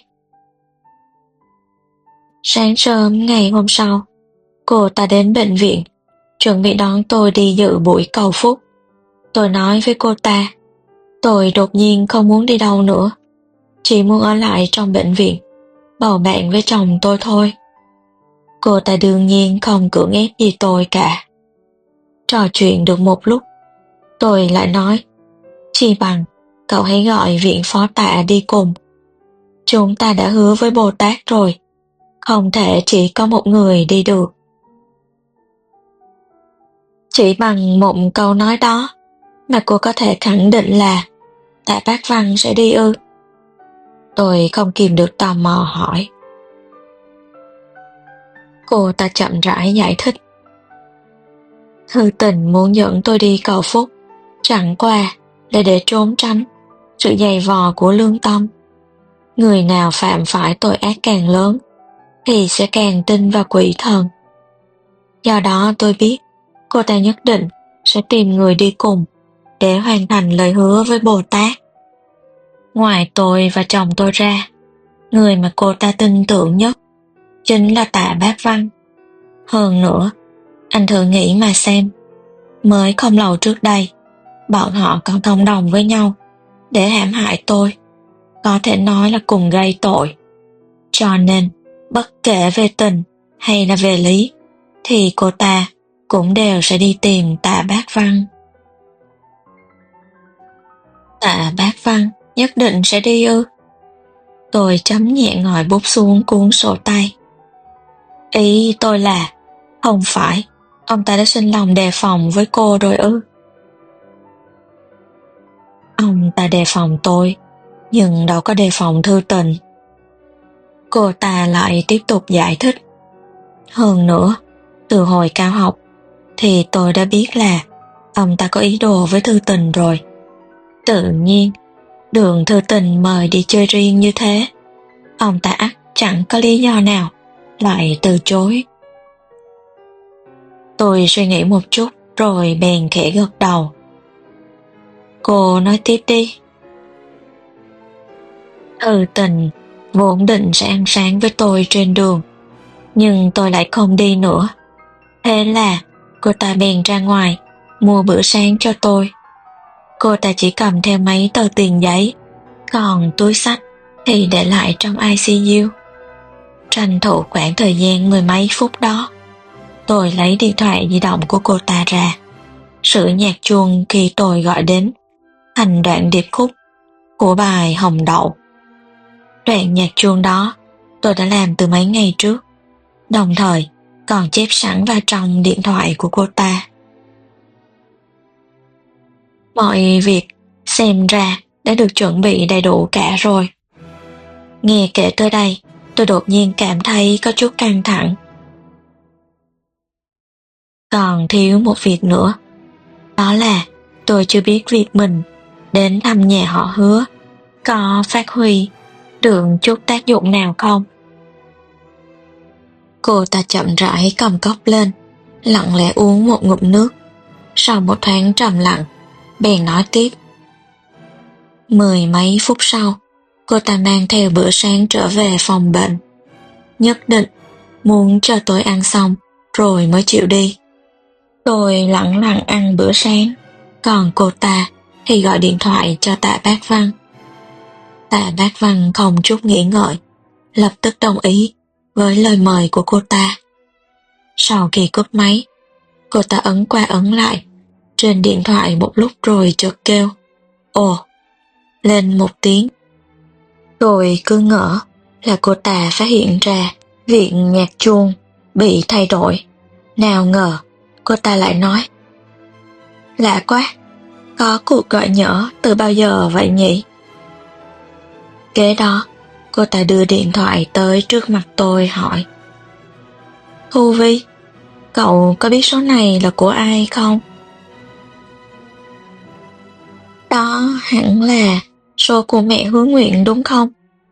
sáng sớm ngày hôm sau, cô ta đến bệnh viện, chuẩn bị đón tôi đi dự buổi cầu phúc. Tôi nói với cô ta, tôi đột nhiên không muốn đi đâu nữa, chỉ muốn ở lại trong bệnh viện, bầu bạn với chồng tôi thôi. Cô ta đương nhiên không cưỡng ép gì tôi cả. Trò chuyện được một lúc, tôi lại nói, chi bằng cậu hãy gọi viện phó tạ đi cùng. Chúng ta đã hứa với Bồ Tát rồi, không thể chỉ có một người đi được. Chỉ bằng một câu nói đó mà cô có thể khẳng định là Tạ Bác Văn sẽ đi ư? Tôi không kìm được tò mò hỏi. Cô ta chậm rãi giải thích. Thư Tình muốn dẫn tôi đi cầu phúc, chẳng qua là để trốn tránh sự dày vò của lương tâm. Người nào phạm phải tội ác càng lớn thì sẽ càng tin vào quỷ thần. Do đó tôi biết cô ta nhất định sẽ tìm người đi cùng để hoàn thành lời hứa với Bồ Tát. Ngoài tôi và chồng tôi ra, người mà cô ta tin tưởng nhất chính là Tạ Bác Văn. Hơn nữa, anh thử nghĩ mà xem, mới không lâu trước đây, bọn họ còn thông đồng với nhau để hãm hại tôi, có thể nói là cùng gây tội. Cho nên, bất kể về tình hay là về lý, thì cô ta cũng đều sẽ đi tìm Tạ Bác Văn. Tạ Bác Văn nhất định sẽ đi ư? Tôi chấm nhẹ ngòi bút xuống cuốn sổ tay. Ý tôi là, không phải, ông ta đã sinh lòng đề phòng với cô rồi ư? Ông ta đề phòng tôi, nhưng đâu có đề phòng Thư Tình. Cô ta lại tiếp tục giải thích. Hơn nữa, từ hồi cao học, thì tôi đã biết là ông ta có ý đồ với Thư Tình rồi. Tự nhiên, đường Thư Tình mời đi chơi riêng như thế, ông ta ắt chẳng có lý do nào lại từ chối. Tôi suy nghĩ một chút rồi bèn khẽ gật đầu. Cô nói tiếp đi. Thư Tình vốn định sẽ ăn sáng với tôi trên đường, nhưng tôi lại không đi nữa. Thế là cô ta bèn ra ngoài mua bữa sáng cho tôi. Cô ta chỉ cầm theo mấy tờ tiền giấy, còn túi xách thì để lại trong i xê u. Tranh thủ khoảng thời gian mười mấy phút đó, tôi lấy điện thoại di động của cô ta ra, sửa nhạc chuông khi tôi gọi đến thành đoạn điệp khúc của bài Hồng Đậu. Đoạn nhạc chuông đó tôi đã làm từ mấy ngày trước, đồng thời còn chép sẵn vào trong điện thoại của cô ta. Mọi việc xem ra đã được chuẩn bị đầy đủ cả rồi. Nghe kể tới đây, tôi đột nhiên cảm thấy có chút căng thẳng. Còn thiếu một việc nữa, đó là tôi chưa biết việc mình đến thăm nhà họ Hứa có phát huy được chút tác dụng nào không. Cô ta chậm rãi cầm cốc lên, lặng lẽ uống một ngụm nước. Sau một thoáng trầm lặng, bèn nói tiếp. Mười mấy phút sau, cô ta mang theo bữa sáng trở về phòng bệnh. Nhất định muốn cho tôi ăn xong rồi mới chịu đi. Tôi lặng lặng ăn bữa sáng, còn cô ta thì gọi điện thoại cho Tạ Bác Văn. Tạ Bác Văn không chút nghĩ ngợi, lập tức đồng ý với lời mời của cô ta. Sau khi cúp máy, cô ta ấn qua ấn lại, trên điện thoại một lúc rồi chợt kêu ồ lên một tiếng. Tôi cứ ngỡ là cô ta phát hiện ra viện nhạc chuông bị thay đổi. Nào ngờ cô ta lại nói lạ quá, có cuộc gọi nhỡ từ bao giờ vậy nhỉ? Kế đó cô ta đưa điện thoại tới trước mặt tôi hỏi Thu Vi, cậu có biết số này là của ai không? Đó hẳn là số của mẹ Hứa Nguyện đúng không?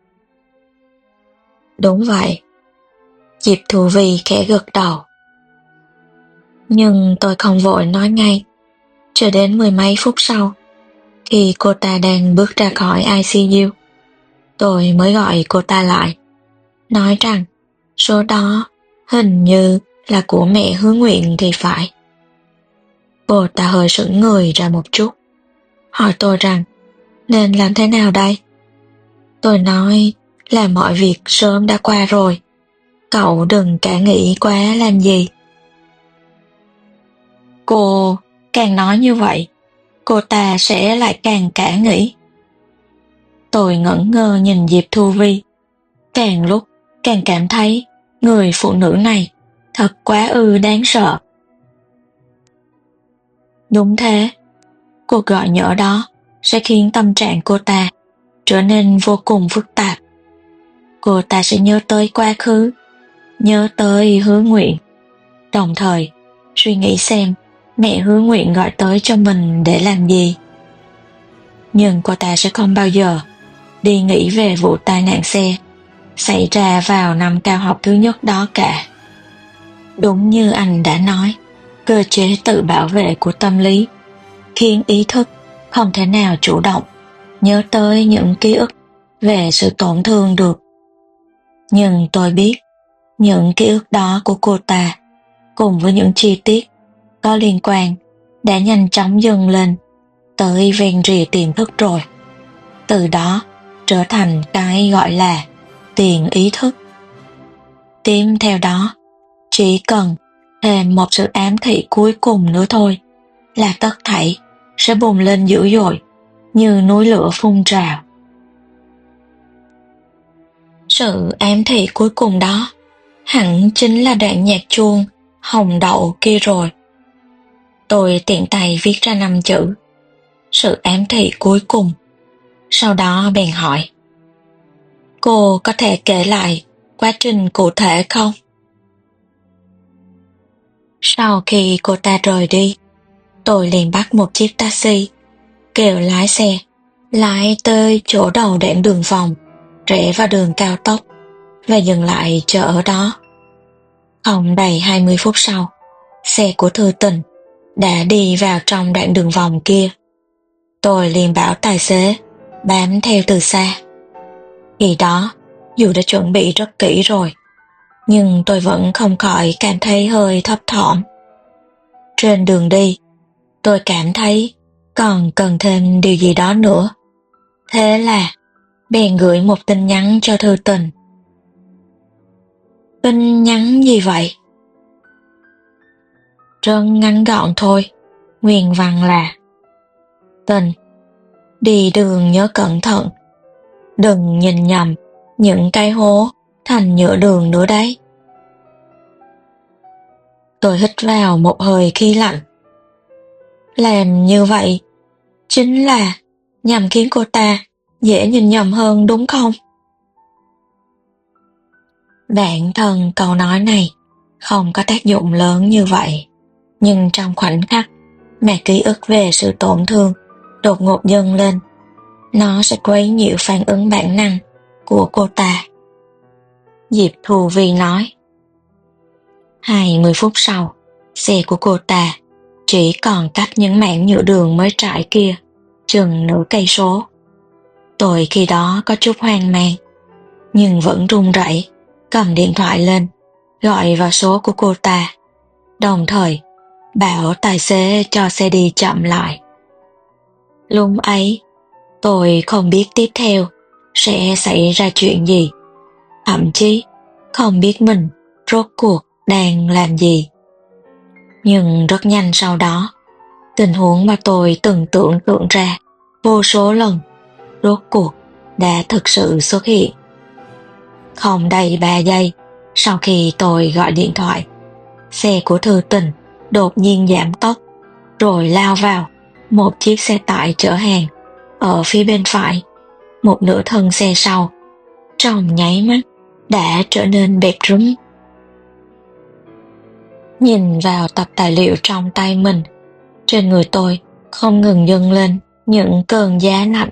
Đúng vậy. Diệp Thu Vi khẽ gật đầu. Nhưng tôi không vội nói ngay. Cho đến mười mấy phút sau, khi cô ta đang bước ra khỏi i xê u, tôi mới gọi cô ta lại, nói rằng số đó hình như là của mẹ Hứa Nguyện thì phải. Cô ta hơi sững người ra một chút, hỏi tôi rằng nên làm thế nào đây? Tôi nói là mọi việc sớm đã qua rồi, cậu đừng cả nghĩ quá làm gì. Cô càng nói như vậy, cô ta sẽ lại càng cả nghĩ. Tôi ngẩn ngơ nhìn Diệp Thu Vi, càng lúc càng cảm thấy người phụ nữ này thật quá ư đáng sợ. Đúng thế, cuộc gọi nhỡ đó sẽ khiến tâm trạng cô ta trở nên vô cùng phức tạp. Cô ta sẽ nhớ tới quá khứ, nhớ tới Hứa Nguyện, đồng thời suy nghĩ xem mẹ Hứa Nguyện gọi tới cho mình để làm gì. Nhưng cô ta sẽ không bao giờ đi nghĩ về vụ tai nạn xe xảy ra vào năm cao học thứ nhất đó cả. Đúng như anh đã nói, cơ chế tự bảo vệ của tâm lý khiến ý thức không thể nào chủ động nhớ tới những ký ức về sự tổn thương được. Nhưng tôi biết những ký ức đó của cô ta cùng với những chi tiết có liên quan đã nhanh chóng dâng lên tới ven rìa tiềm thức rồi. Từ đó trở thành cái gọi là tiền ý thức. Tiếp theo đó, chỉ cần thêm một sự ám thị cuối cùng nữa thôi là tất thảy sẽ bùng lên dữ dội như núi lửa phun trào. Sự ám thị cuối cùng đó hẳn chính là đoạn nhạc chuông hồng đậu kia rồi. Tôi tiện tay viết ra năm chữ sự ám thị cuối cùng. Sau đó bèn hỏi cô có thể kể lại quá trình cụ thể không? Sau khi cô ta rời đi, tôi liền bắt một chiếc taxi, kêu lái xe lái tới chỗ đầu đoạn đường vòng, rẽ vào đường cao tốc và dừng lại chờ ở đó. Không đầy hai mươi phút sau, xe của Thư Tình đã đi vào trong đoạn đường vòng kia. Tôi liền bảo tài xế bám theo từ xa. Khi đó, dù đã chuẩn bị rất kỹ rồi, nhưng tôi vẫn không khỏi cảm thấy hơi thấp thỏm. Trên đường đi, tôi cảm thấy còn cần thêm điều gì đó nữa. Thế là bèn gửi một tin nhắn cho Thư Tình. Tin nhắn gì vậy? Rất ngắn gọn thôi, nguyên văn là: Tình, đi đường nhớ cẩn thận, đừng nhìn nhầm những cái hố thành nhựa đường nữa đấy. Tôi hít vào một hơi khí lạnh. Làm như vậy chính là nhằm khiến cô ta dễ nhìn nhầm hơn đúng không? Bản thân câu nói này không có tác dụng lớn như vậy, nhưng trong khoảnh khắc mà ký ức về sự tổn thương đột ngột dâng lên, nó sẽ quấy nhiễu phản ứng bản năng của cô ta. Diệp Thu Vi nói. Hai mươi phút sau, xe của cô ta chỉ còn cách những mảng nhựa đường mới trải kia chừng nửa cây số. Tôi khi đó có chút hoang mang, nhưng vẫn run rẩy cầm điện thoại lên, gọi vào số của cô ta, đồng thời bảo tài xế cho xe đi chậm lại. Lúc ấy, tôi không biết tiếp theo sẽ xảy ra chuyện gì, thậm chí không biết mình rốt cuộc đang làm gì. Nhưng rất nhanh sau đó, Tình huống mà tôi từng tưởng tượng ra vô số lần, rốt cuộc đã thực sự xuất hiện. Không đầy ba giây sau khi tôi gọi điện thoại, xe của Thư Tình đột nhiên giảm tốc rồi lao vào một chiếc xe tải chở hàng ở phía bên phải. Một nửa thân xe sau trong nháy mắt đã trở nên bẹp rúm. Nhìn vào tập tài liệu trong tay mình, trên người tôi không ngừng dâng lên những cơn giá lạnh.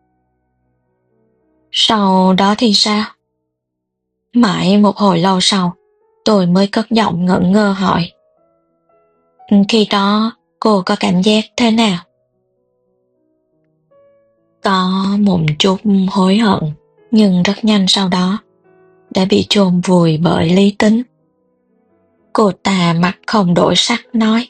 Sau đó thì sao? Mãi một hồi lâu sau, tôi mới cất giọng ngẩn ngơ hỏi. Khi đó, cô có cảm giác thế nào? Có một chút hối hận, nhưng rất nhanh sau đó đã bị chôn vùi bởi lý tính. Cô ta mặt không đổi sắc nói.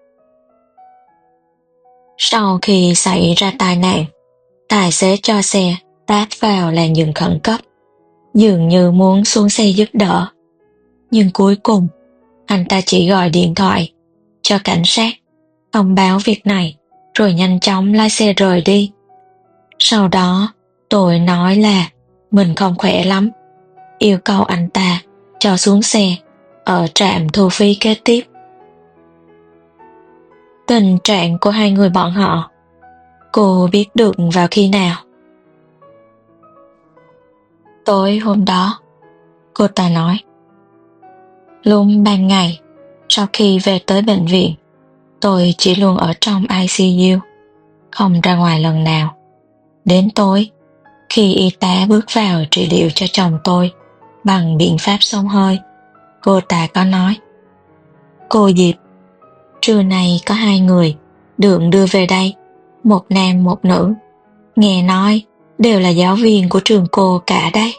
Sau khi xảy ra tai nạn, tài xế cho xe tát vào làn dừng khẩn cấp, dường như muốn xuống xe giúp đỡ. Nhưng cuối cùng, anh ta chỉ gọi điện thoại cho cảnh sát, thông báo việc này, rồi nhanh chóng lái xe rời đi. Sau đó, tôi nói là mình không khỏe lắm, yêu cầu anh ta cho xuống xe ở trạm thu phí kế tiếp. Tình trạng của hai người bọn họ, cô biết được vào khi nào? Tối hôm đó, cô ta nói. Lúc ban ngày, sau khi về tới bệnh viện, tôi chỉ luôn ở trong i xê u, không ra ngoài lần nào. Đến tối, khi y tá bước vào trị liệu cho chồng tôi bằng biện pháp xông hơi, cô ta có nói. Cô Diệp, trưa nay có hai người được đưa về đây, một nam một nữ. Nghe nói đều là giáo viên của trường cô cả đấy.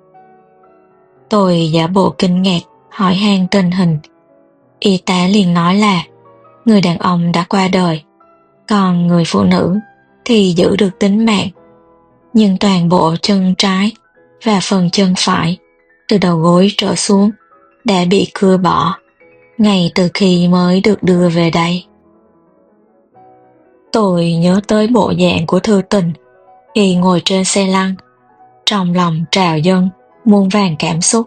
Tôi giả bộ kinh ngạc hỏi han tình hình. Y tá liền nói là người đàn ông đã qua đời, còn người phụ nữ thì giữ được tính mạng. Nhưng toàn bộ chân trái và phần chân phải từ đầu gối trở xuống đã bị cưa bỏ ngay từ khi mới được đưa về đây. Tôi nhớ tới bộ dạng của Thư Tình khi ngồi trên xe lăn, trong lòng trào dâng muôn vàn cảm xúc.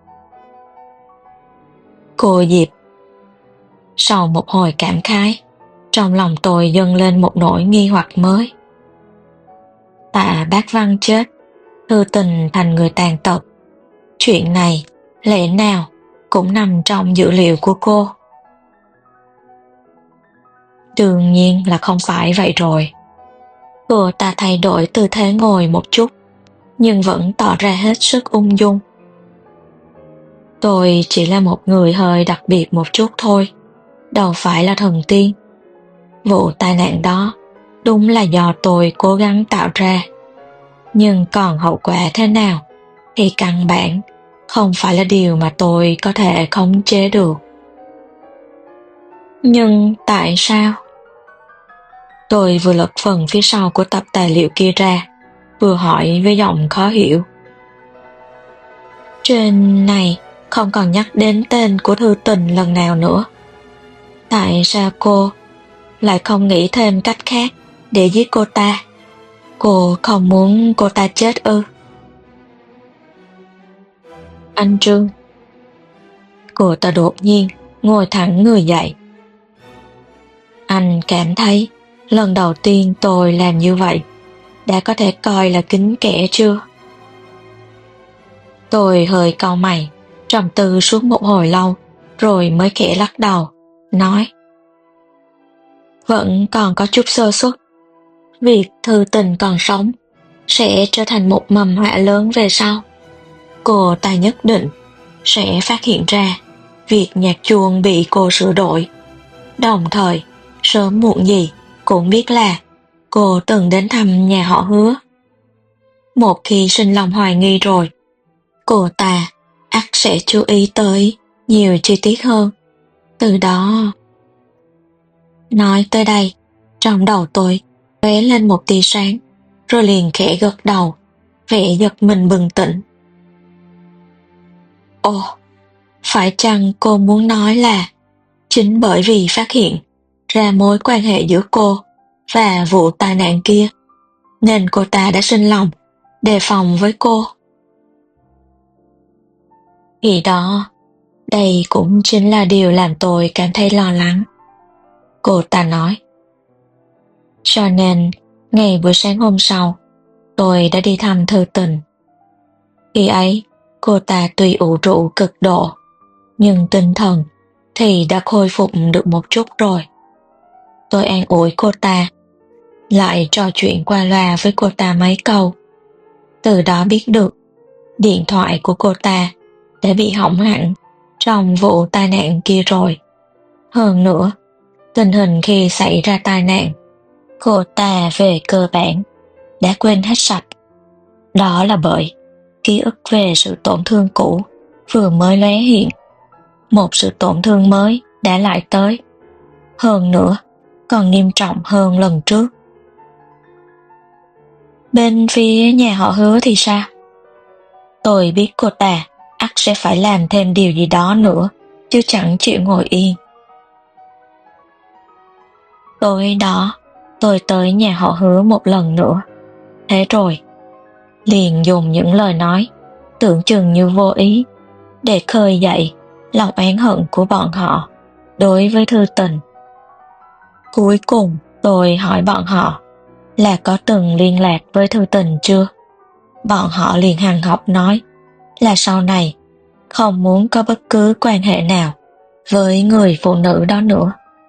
Cô Diệp. Sau một hồi cảm khái, trong lòng tôi dâng lên một nỗi nghi hoặc mới. Tạ Bác Văn chết, Thư Tình thành người tàn tật. Chuyện này lẽ nào cũng nằm trong dữ liệu của cô? Đương nhiên là không phải vậy rồi. Cô ta thay đổi tư thế ngồi một chút, nhưng vẫn tỏ ra hết sức ung dung. Tôi chỉ là một người hơi đặc biệt một chút thôi, đâu phải là thần tiên. Vụ tai nạn đó đúng là do tôi cố gắng tạo ra. Nhưng còn hậu quả thế nào thì căn bản không phải là điều mà tôi có thể khống chế được. Nhưng tại sao? Tôi vừa lật phần phía sau của tập tài liệu kia ra, vừa hỏi với giọng khó hiểu. Trên này không còn nhắc đến tên của Thư Tình lần nào nữa. Tại sao cô lại không nghĩ thêm cách khác để giết cô ta? Cô không muốn cô ta chết ư? Anh Trương. Cô ta đột nhiên ngồi thẳng người dậy. Anh cảm thấy lần đầu tiên tôi làm như vậy đã có thể coi là kính kẻ chưa? Tôi hơi cau mày, trầm tư suốt một hồi lâu, rồi mới khẽ lắc đầu, nói. Vẫn còn có chút sơ suất. Việc Thư Tình còn sống sẽ trở thành một mầm họa lớn về sau. Cô ta nhất định sẽ phát hiện ra việc nhạc chuông bị cô sửa đổi. Đồng thời, sớm muộn gì cũng biết là cô từng đến thăm nhà họ Hứa. Một khi sinh lòng hoài nghi rồi, cô ta ắt sẽ chú ý tới nhiều chi tiết hơn. Từ đó... Nói tới đây, trong đầu tôi lóe lên một tia sáng, rồi liền khẽ gật đầu, vẻ giật mình bừng tỉnh. Ồ, phải chăng cô muốn nói là chính bởi vì phát hiện ra mối quan hệ giữa cô và vụ tai nạn kia, nên cô ta đã sinh lòng đề phòng với cô. Khi đó, đây cũng chính là điều làm tôi cảm thấy lo lắng. Cô ta nói. Cho nên, ngày buổi sáng hôm sau, tôi đã đi thăm Thư Tình. Khi ấy, cô ta tuy ủ rũ cực độ, nhưng tinh thần thì đã khôi phục được một chút rồi. Tôi an ủi cô ta, lại trò chuyện qua loa với cô ta mấy câu. Từ đó biết được, điện thoại của cô ta đã bị hỏng hẳn trong vụ tai nạn kia rồi. Hơn nữa, tình hình khi xảy ra tai nạn, cô ta về cơ bản đã quên hết sạch. Đó là bởi ký ức về sự tổn thương cũ vừa mới lóe hiện, một sự tổn thương mới đã lại tới. Hơn nữa, còn nghiêm trọng hơn lần trước. Bên phía nhà họ Hứa thì sao? Tôi biết cô ta ắt sẽ phải làm thêm điều gì đó nữa, chứ chẳng chịu ngồi yên. Tối đó, tôi tới nhà họ Hứa một lần nữa. Thế rồi, liền dùng những lời nói tưởng chừng như vô ý để khơi dậy lòng oán hận của bọn họ đối với Thư Tình. Cuối cùng, tôi hỏi bọn họ là có từng liên lạc với Thư Tình chưa? Bọn họ liền hằng học nói là sau này không muốn có bất cứ quan hệ nào với người phụ nữ đó nữa.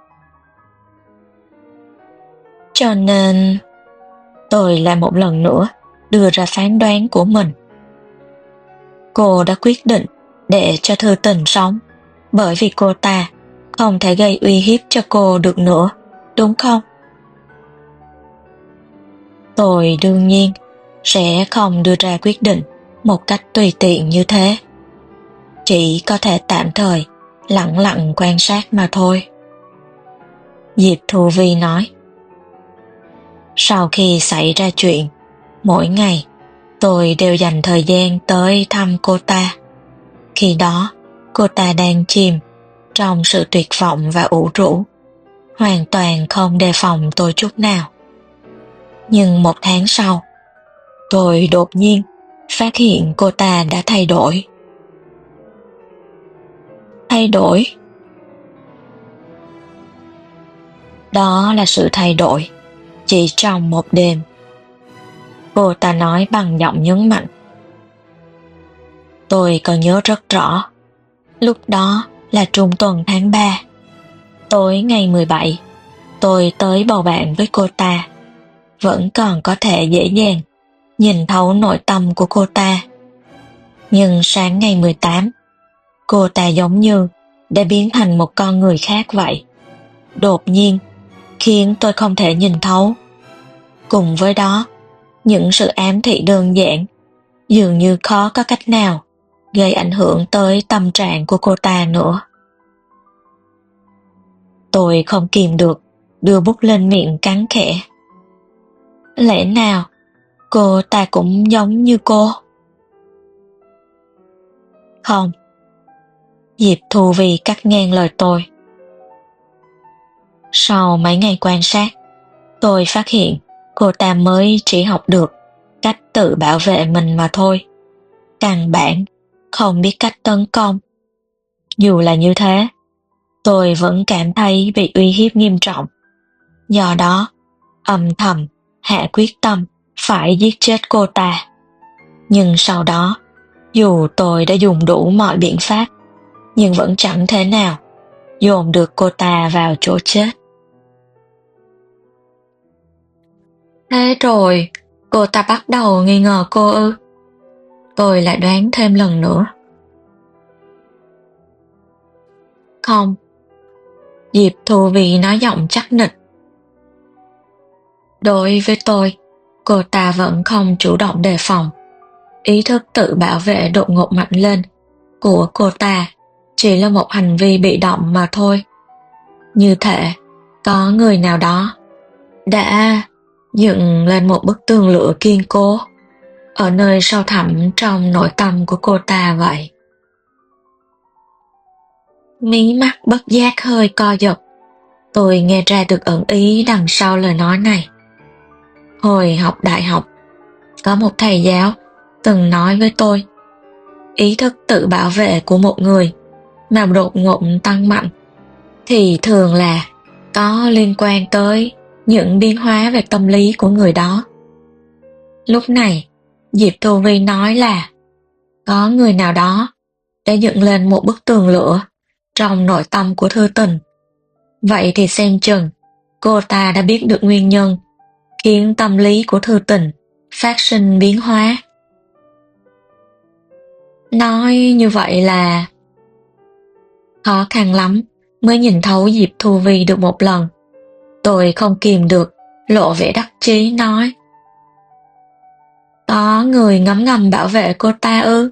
Cho nên, tôi lại một lần nữa đưa ra phán đoán của mình. Cô đã quyết định để cho Thư Tình sống, bởi vì cô ta không thể gây uy hiếp cho cô được nữa, đúng không? Tôi đương nhiên sẽ không đưa ra quyết định một cách tùy tiện như thế. Chỉ có thể tạm thời lặng lặng quan sát mà thôi. Diệp Thu Vi nói. Sau khi xảy ra chuyện, mỗi ngày tôi đều dành thời gian tới thăm cô ta. Khi đó, cô ta đang chìm trong sự tuyệt vọng và ủ rũ, hoàn toàn không đề phòng tôi chút nào. Nhưng một tháng sau, tôi đột nhiên phát hiện cô ta đã thay đổi. Thay đổi? Đó là sự thay đổi chỉ trong một đêm. Cô ta nói bằng giọng nhấn mạnh. Tôi còn nhớ rất rõ. Lúc đó là trung tuần tháng ba. Tối ngày mười bảy, tôi tới bầu bạn với cô ta. Vẫn còn có thể dễ dàng nhìn thấu nội tâm của cô ta. Nhưng sáng ngày mười tám, cô ta giống như đã biến thành một con người khác vậy. Đột nhiên, khiến tôi không thể nhìn thấu. Cùng với đó, những sự ám thị đơn giản dường như khó có cách nào gây ảnh hưởng tới tâm trạng của cô ta nữa. Tôi không kìm được, đưa bút lên miệng cắn khẽ. Lẽ nào cô ta cũng giống như cô? Không. Diệp Thu Vi cắt ngang lời tôi. Sau mấy ngày quan sát, tôi phát hiện cô ta mới chỉ học được cách tự bảo vệ mình mà thôi. Căn bản không biết cách tấn công. Dù là như thế, tôi vẫn cảm thấy bị uy hiếp nghiêm trọng. Do đó, âm thầm hạ quyết tâm phải giết chết cô ta. Nhưng sau đó, dù tôi đã dùng đủ mọi biện pháp, nhưng vẫn chẳng thể nào dồn được cô ta vào chỗ chết. Thế rồi, cô ta bắt đầu nghi ngờ cô ư? Tôi lại đoán thêm lần nữa. Không. Diệp Thu Vi nói giọng chắc nịch. Đối với tôi, cô ta vẫn không chủ động đề phòng. Ý thức tự bảo vệ đột ngột mạnh lên của cô ta chỉ là một hành vi bị động mà thôi. Như thể có người nào đó đã dựng lên một bức tường lửa kiên cố ở nơi sâu thẳm trong nội tâm của cô ta vậy. Mí mắt bất giác hơi co giật. Tôi nghe ra được ẩn ý đằng sau lời nói này. Hồi học đại học, có một thầy giáo từng nói với tôi, ý thức tự bảo vệ của một người mà đột ngột tăng mạnh thì thường là có liên quan tới những biến hóa về tâm lý của người đó. Lúc này, Diệp Thu Vi nói là có người nào đó đã dựng lên một bức tường lửa trong nội tâm của Thư Tình. Vậy thì xem chừng cô ta đã biết được nguyên nhân khiến tâm lý của Thư Tình phát sinh biến hóa. Nói như vậy là khó khăn lắm mới nhìn thấu Diệp Thu Vi được một lần. Tôi không kìm được lộ vẻ đắc chí nói, có người ngấm ngầm bảo vệ cô ta ư?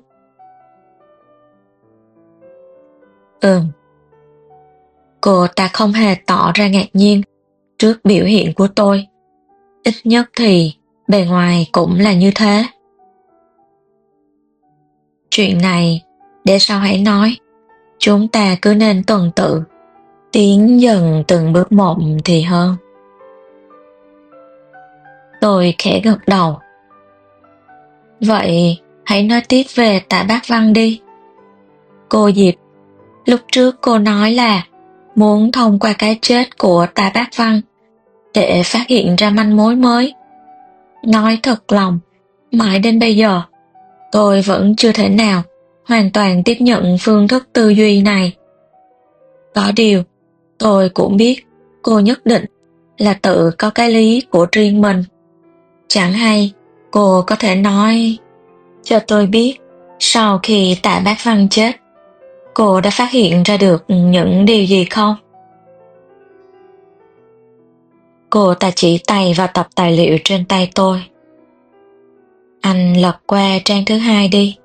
Ừm. Cô ta không hề tỏ ra ngạc nhiên trước biểu hiện của tôi. Ít nhất thì bề ngoài cũng là như thế. Chuyện này để sau hãy nói. Chúng ta cứ nên tuần tự, tiến dần từng bước một thì hơn. Tôi khẽ gật đầu. Vậy hãy nói tiếp về Tạ Bác Văn đi. Cô Diệp, lúc trước cô nói là muốn thông qua cái chết của Tạ Bác Văn để phát hiện ra manh mối mới. Nói thật lòng, mãi đến bây giờ, tôi vẫn chưa thể nào hoàn toàn tiếp nhận phương thức tư duy này. Có điều, tôi cũng biết cô nhất định là tự có cái lý của riêng mình. Chẳng hay cô có thể nói cho tôi biết sau khi Tạ Bác Văn chết, cô đã phát hiện ra được những điều gì không? Cô ta chỉ tay vào tập tài liệu trên tay tôi. Anh lật qua trang thứ hai đi.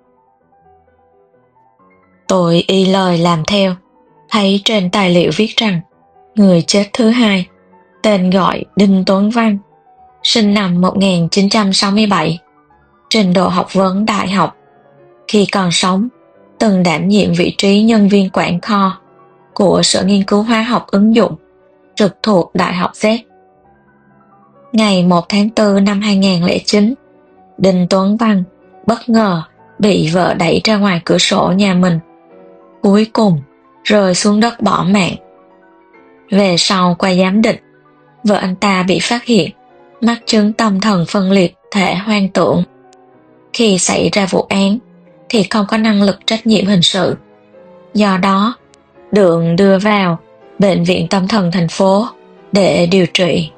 Tôi y lời làm theo, thấy trên tài liệu viết rằng người chết thứ hai, tên gọi Đinh Tuấn Văn, sinh năm một nghìn chín trăm sáu mươi bảy, trình độ học vấn đại học. Khi còn sống, từng đảm nhiệm vị trí nhân viên quản kho của Sở Nghiên cứu Hóa học ứng dụng, trực thuộc Đại học Z. Ngày một tháng tư năm hai nghìn không trăm lẻ chín, Đinh Tuấn Văn bất ngờ bị vợ đẩy ra ngoài cửa sổ nhà mình, cuối cùng rơi xuống đất bỏ mạng. Về sau qua giám định, vợ anh ta bị phát hiện mắc chứng tâm thần phân liệt thể hoang tưởng. Khi xảy ra vụ án thì không có năng lực trách nhiệm hình sự. Do đó, được đưa vào Bệnh viện Tâm thần thành phố để điều trị.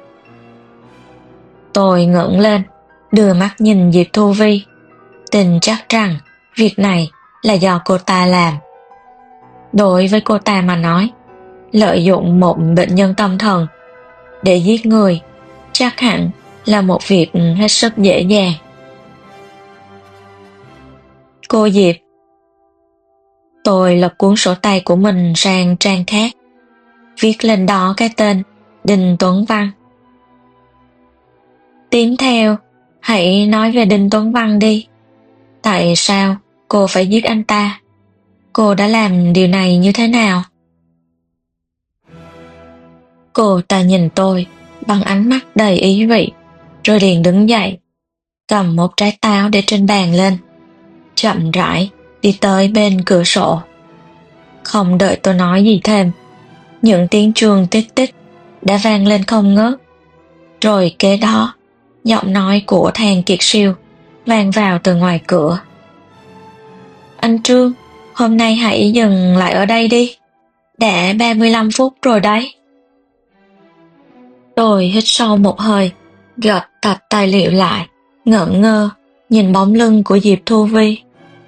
Tôi ngẩng lên, đưa mắt nhìn Diệp Thu Vi, tin chắc rằng việc này là do cô ta làm. Đối với cô ta mà nói, lợi dụng một bệnh nhân tâm thần để giết người chắc hẳn là một việc hết sức dễ dàng. Cô Diệp. Tôi lật cuốn sổ tay của mình sang trang khác, viết lên đó cái tên Đinh Tuấn Văn. Tiếp theo, hãy nói về Đinh Tuấn Văn đi. Tại sao cô phải giết anh ta? Cô đã làm điều này như thế nào? Cô ta nhìn tôi bằng ánh mắt đầy ý vị, rồi liền đứng dậy, cầm một trái táo để trên bàn lên, chậm rãi đi tới bên cửa sổ. Không đợi tôi nói gì thêm, những tiếng chuông tích tích đã vang lên không ngớt. Rồi kế đó, giọng nói của Thang Kiệt Siêu vang vào từ ngoài cửa. Anh Trương, hôm nay hãy dừng lại ở đây đi. Đã ba mươi lăm phút rồi đấy. Tôi hít sâu một hơi, gập tập tài liệu lại, ngẩn ngơ, nhìn bóng lưng của Diệp Thu Vi.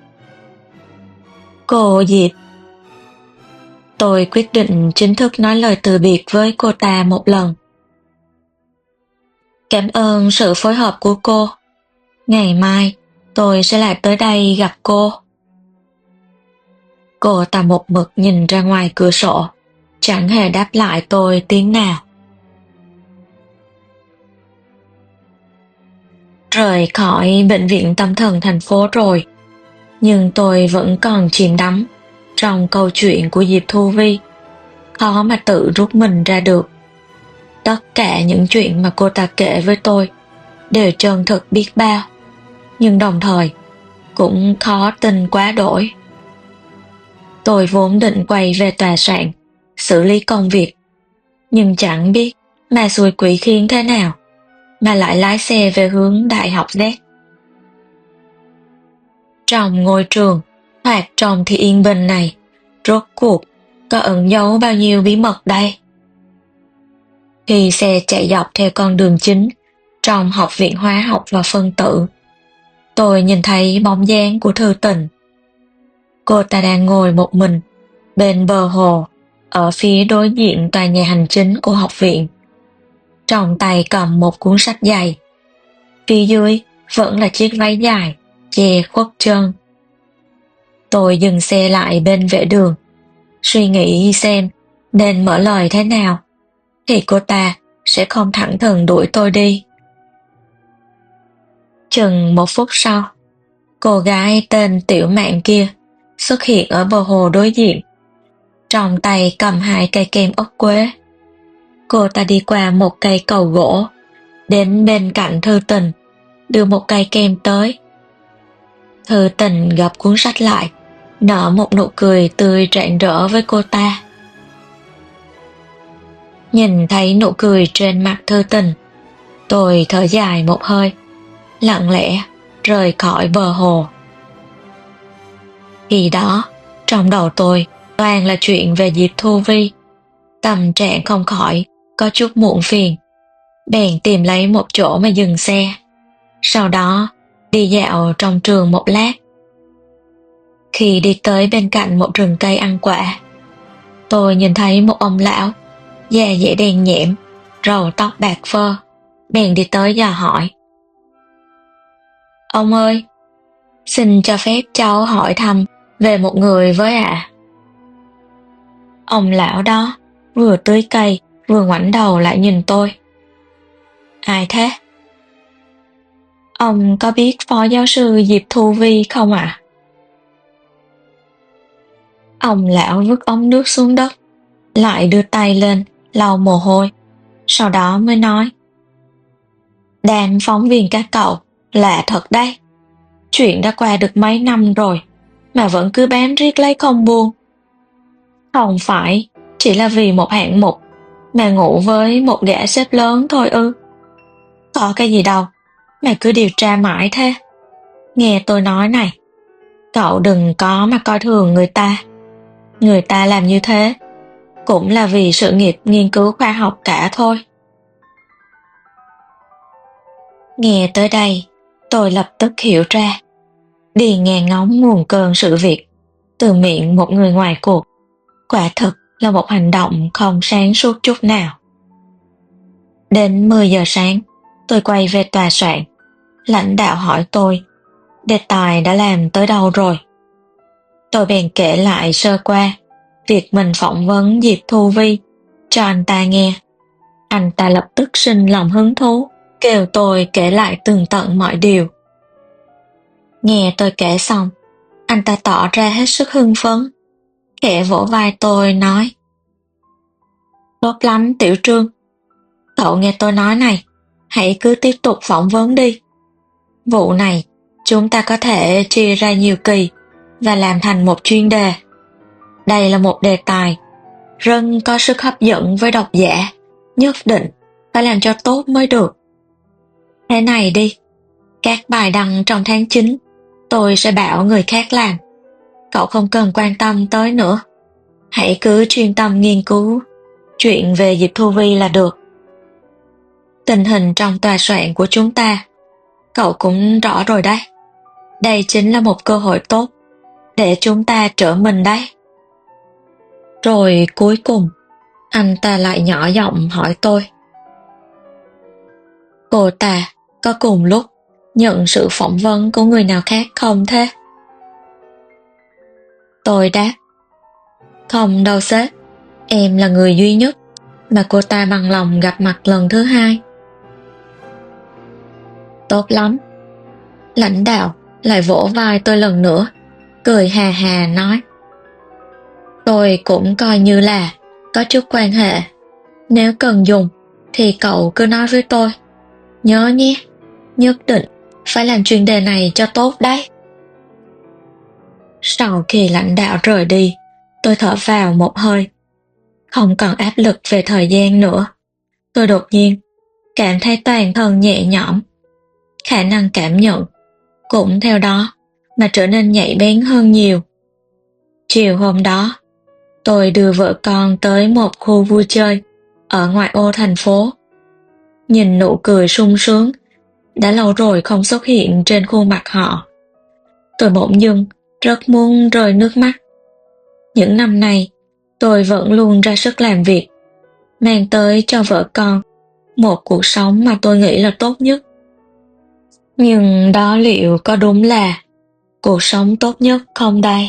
Cô Diệp. Tôi quyết định chính thức nói lời từ biệt với cô ta một lần. Cảm ơn sự phối hợp của cô. Ngày mai, tôi sẽ lại tới đây gặp cô. Cô ta một mực nhìn ra ngoài cửa sổ, chẳng hề đáp lại tôi tiếng nào. Rời khỏi Bệnh viện Tâm thần thành phố rồi, nhưng tôi vẫn còn chìm đắm trong câu chuyện của Diệp Thu Vi. khó mà tự rút mình ra được. Tất cả những chuyện mà cô ta kể với tôi đều chân thực biết bao, nhưng đồng thời cũng khó tin quá đỗi. Tôi vốn định quay về tòa soạn, xử lý công việc, nhưng chẳng biết ma xui quỷ khiến thế nào mà lại lái xe về hướng Đại học Z. Trong ngôi trường hoạt trong thì yên bình này, rốt cuộc có ẩn giấu bao nhiêu bí mật đây? Khi xe chạy dọc theo con đường chính trong học viện hóa học và phân tử, tôi nhìn thấy bóng dáng của Thư Tình. Cô ta đang ngồi một mình bên bờ hồ ở phía đối diện tòa nhà hành chính của học viện, trong tay cầm một cuốn sách dày. Phía dưới vẫn là chiếc váy dài che khuất chân. Tôi dừng xe lại bên vệ đường, suy nghĩ xem nên mở lời thế nào thì cô ta sẽ không thẳng thừng đuổi tôi đi. Chừng một phút sau, cô gái tên Tiểu Mạn kia xuất hiện ở bờ hồ đối diện, trong tay cầm hai cây kem ốc quế. Cô ta đi qua một cây cầu gỗ, đến bên cạnh Thư Tình, đưa một cây kem tới. Thư Tình gập cuốn sách lại, nở một nụ cười tươi rạng rỡ với cô ta. Nhìn thấy nụ cười trên mặt Thư Tình, tôi thở dài một hơi, lặng lẽ rời khỏi bờ hồ. Khi đó, trong đầu tôi toàn là chuyện về Diệp Thu Vi. Tâm trạng không khỏi có chút muộn phiền, bèn tìm lấy một chỗ mà dừng xe, sau đó đi dạo trong trường một lát. Khi đi tới bên cạnh một rừng cây ăn quả, tôi nhìn thấy một ông lão da dẻ đen nhẽm, râu tóc bạc phơ, bèn đi tới dò hỏi: "Ông ơi, xin cho phép cháu hỏi thăm về một người với ạ." Ông lão đó vừa tưới cây vừa ngoảnh đầu lại nhìn tôi. "Ai thế?" "Ông có biết phó giáo sư Diệp Thu Vi không ạ?" Ông lão vứt ống nước xuống đất, lại đưa tay lên lau mồ hôi, sau đó mới nói: "Đám phóng viên các cậu lạ thật đấy. Chuyện đã qua được mấy năm rồi mà vẫn cứ bám riết lấy không buông. Không phải chỉ là vì một hạng mục mà ngủ với một gã sếp lớn thôi ư? Có cái gì đâu mà cứ điều tra mãi thế. Nghe tôi nói này, cậu đừng có mà coi thường người ta. Người ta làm như thế cũng là vì sự nghiệp nghiên cứu khoa học cả thôi." Nghe tới đây, tôi lập tức hiểu ra, đi nghe ngóng nguồn cơn sự việc từ miệng một người ngoài cuộc quả thực là một hành động không sáng suốt chút nào. Đến mười giờ sáng, tôi quay về tòa soạn. Lãnh đạo hỏi tôi đề tài đã làm tới đâu rồi. Tôi bèn kể lại sơ qua việc mình phỏng vấn Diệp Thu Vi cho anh ta nghe. Anh ta lập tức sinh lòng hứng thú, kêu tôi kể lại tường tận mọi điều. Nghe tôi kể xong, anh ta tỏ ra hết sức hưng phấn, khẽ vỗ vai tôi nói: "Tốt lắm Tiểu Trương, cậu nghe tôi nói này, hãy cứ tiếp tục phỏng vấn đi. Vụ này chúng ta có thể chia ra nhiều kỳ và làm thành một chuyên đề. Đây là một đề tài rất có sức hấp dẫn với độc giả, nhất định phải làm cho tốt mới được. Thế này đi, các bài đăng trong tháng chín tôi sẽ bảo người khác làm. Cậu không cần quan tâm tới nữa. Hãy cứ chuyên tâm nghiên cứu chuyện về Diệp Thu Vi là được. Tình hình trong tòa soạn của chúng ta, cậu cũng rõ rồi đấy. Đây chính là một cơ hội tốt để chúng ta trở mình đấy." Rồi cuối cùng, anh ta lại nhỏ giọng hỏi tôi: "Cô ta có cùng lúc nhận sự phỏng vấn của người nào khác không thế?" Tôi đáp: "Không đâu sếp, em là người duy nhất mà cô ta bằng lòng gặp mặt lần thứ hai." "Tốt lắm." Lãnh đạo lại vỗ vai tôi lần nữa, cười hà hà nói: "Tôi cũng coi như là có chút quan hệ. Nếu cần dùng thì cậu cứ nói với tôi. Nhớ nhé, nhất định phải làm chuyên đề này cho tốt đấy. Sau khi lãnh đạo rời đi, tôi thở vào một hơi. Không còn áp lực về thời gian nữa. Tôi đột nhiên cảm thấy toàn thân nhẹ nhõm. Khả năng cảm nhận cũng theo đó mà trở nên nhạy bén hơn nhiều. Chiều hôm đó, tôi đưa vợ con tới một khu vui chơi ở ngoại ô thành phố. Nhìn nụ cười sung sướng đã lâu rồi không xuất hiện trên khuôn mặt họ. Tôi bỗng dưng rất muốn rơi nước mắt. Những năm nay, tôi vẫn luôn ra sức làm việc, mang tới cho vợ con một cuộc sống mà tôi nghĩ là tốt nhất. Nhưng đó liệu có đúng là cuộc sống tốt nhất không đây?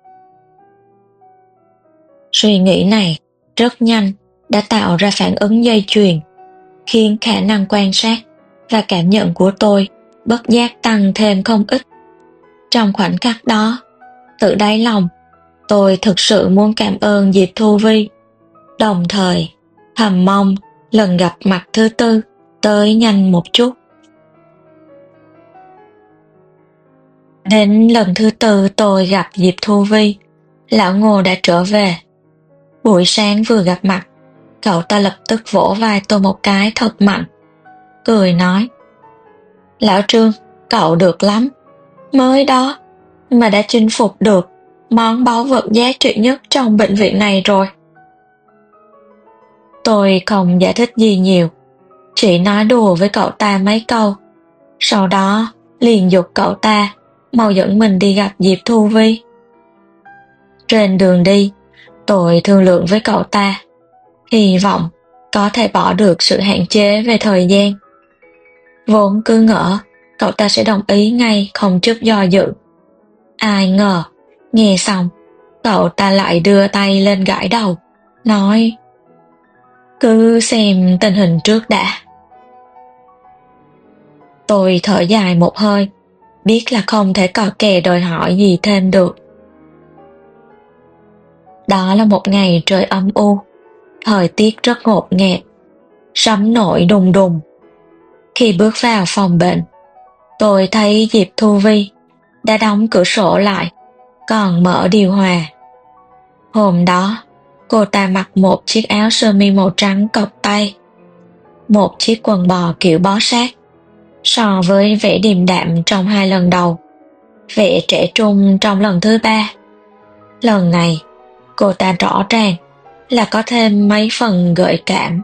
Suy nghĩ này rất nhanh đã tạo ra phản ứng dây chuyền, khiến khả năng quan sát và cảm nhận của tôi bất giác tăng thêm không ít. Trong khoảnh khắc đó, tự đáy lòng, tôi thực sự muốn cảm ơn Diệp Thu Vi, đồng thời thầm mong lần gặp mặt thứ tư tới nhanh một chút. Đến lần thứ tư tôi gặp Diệp Thu Vi, lão Ngô đã trở về. Buổi sáng vừa gặp mặt, cậu ta lập tức vỗ vai tôi một cái thật mạnh, cười nói: Lão Trương, cậu được lắm, mới đó mà đã chinh phục được món báu vật giá trị nhất trong bệnh viện này rồi. Tôi không giải thích gì nhiều, chỉ nói đùa với cậu ta mấy câu, sau đó liền giục cậu ta mau dẫn mình đi gặp Diệp Thu Vi. Trên đường đi, tôi thương lượng với cậu ta, hy vọng có thể bỏ được sự hạn chế về thời gian. Vốn cứ ngỡ cậu ta sẽ đồng ý ngay không chút do dự. Ai ngờ, nghe xong, cậu ta lại đưa tay lên gãi đầu, nói: Cứ xem tình hình trước đã. Tôi thở dài một hơi, biết là không thể cò kè đòi hỏi gì thêm được. Đó là một ngày trời âm u, thời tiết rất ngột ngạt, sấm nổi đùng đùng. Khi bước vào phòng bệnh, tôi thấy Diệp Thu Vi đã đóng cửa sổ lại, còn mở điều hòa. Hôm đó, cô ta mặc một chiếc áo sơ mi màu trắng cộc tay, một chiếc quần bò kiểu bó sát. So với vẻ điềm đạm trong hai lần đầu, vẻ trẻ trung trong lần thứ ba, lần này cô ta rõ ràng là có thêm mấy phần gợi cảm.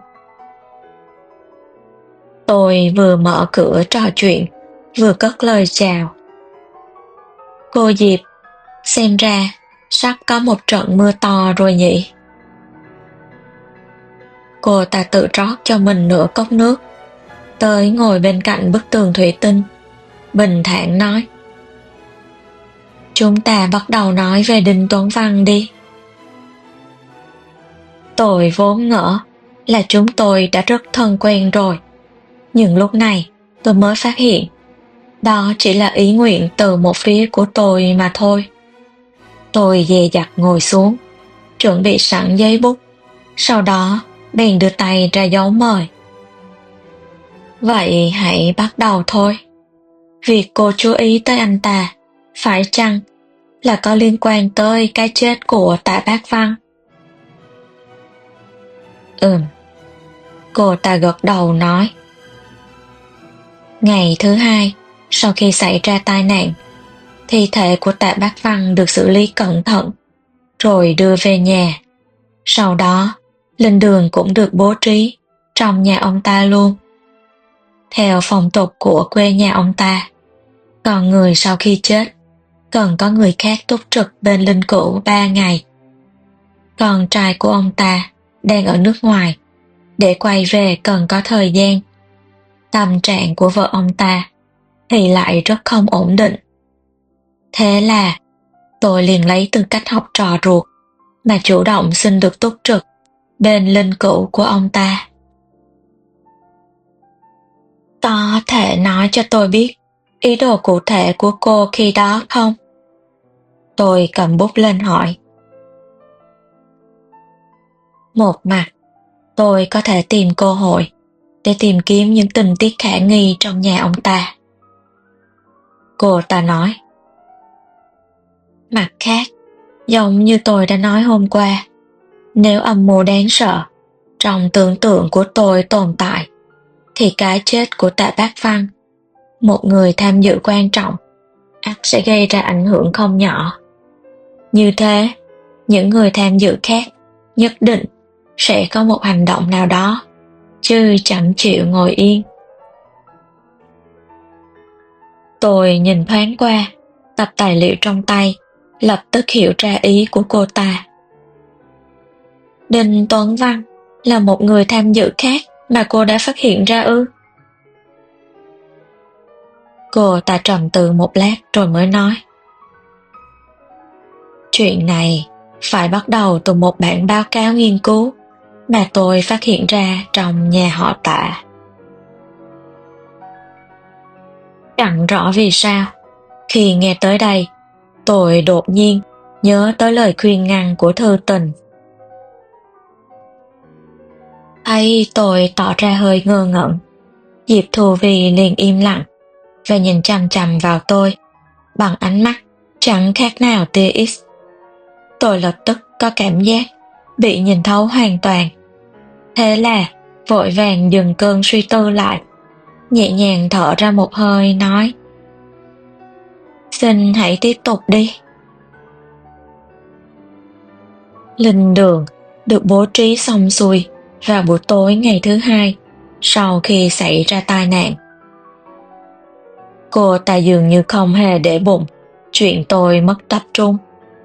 Tôi vừa mở cửa trò chuyện, vừa cất lời chào. Cô Diệp, xem ra sắp có một trận mưa to rồi nhỉ? Cô ta tự rót cho mình nửa cốc nước, tới ngồi bên cạnh bức tường thủy tinh, bình thản nói: Chúng ta bắt đầu nói về Đinh Tuấn Văn đi. Tôi vốn ngỡ là chúng tôi đã rất thân quen rồi, nhưng lúc này tôi mới phát hiện đó chỉ là ý nguyện từ một phía của tôi mà thôi. Tôi dè dặt ngồi xuống, chuẩn bị sẵn giấy bút, sau đó bèn đưa tay ra dấu mời. Vậy hãy bắt đầu thôi. Việc cô chú ý tới anh ta, phải chăng là có liên quan tới cái chết của Tạ Bác Văn? Ừm. Cô ta gật đầu nói. Ngày thứ hai, sau khi xảy ra tai nạn, thi thể của Tạ Bác Văn được xử lý cẩn thận, rồi đưa về nhà. Sau đó, linh đường cũng được bố trí trong nhà ông ta luôn. Theo phong tục của quê nhà ông ta, còn người sau khi chết cần có người khác túc trực bên linh cữu ba ngày. Con trai của ông ta đang ở nước ngoài, để quay về cần có thời gian. Tâm trạng của vợ ông ta thì lại rất không ổn định. Thế là tôi liền lấy tư cách học trò ruột mà chủ động xin được túc trực bên linh cữu của ông ta. Có thể nói cho tôi biết ý đồ cụ thể của cô khi đó không? Tôi cầm bút lên hỏi. Một mặt, tôi có thể tìm cơ hội để tìm kiếm những tình tiết khả nghi trong nhà ông ta. Cô ta nói. Mặt khác, giống như tôi đã nói hôm qua, nếu âm mưu đáng sợ trong tưởng tượng của tôi tồn tại, thì cái chết của Tạ Bác Văn, một người tham dự quan trọng, ắt sẽ gây ra ảnh hưởng không nhỏ. Như thế, những người tham dự khác nhất định sẽ có một hành động nào đó, chứ chẳng chịu ngồi yên. Tôi nhìn thoáng qua tập tài liệu trong tay, lập tức hiểu ra ý của cô ta. Đinh Tuấn Văn là một người tham dự khác mà cô đã phát hiện ra ư? Cô ta trầm tư một lát rồi mới nói. Chuyện này phải bắt đầu từ một bản báo cáo nghiên cứu mà tôi phát hiện ra trong nhà họ Tạ. Chẳng rõ vì sao, khi nghe tới đây, tôi đột nhiên nhớ tới lời khuyên ngăn của Thư Tình. Thấy tôi tỏ ra hơi ngơ ngẩn, Diệp Thu Vi liền im lặng và nhìn chằm chằm vào tôi bằng ánh mắt chẳng khác nào tia X. Tôi lập tức có cảm giác bị nhìn thấu hoàn toàn. Thế là vội vàng dừng cơn suy tư lại, nhẹ nhàng thở ra một hơi nói. Xin hãy tiếp tục đi. Linh đường được bố trí xong xuôi vào buổi tối ngày thứ hai sau khi xảy ra tai nạn. Cô ta dường như không hề để bụng chuyện tôi mất tập trung.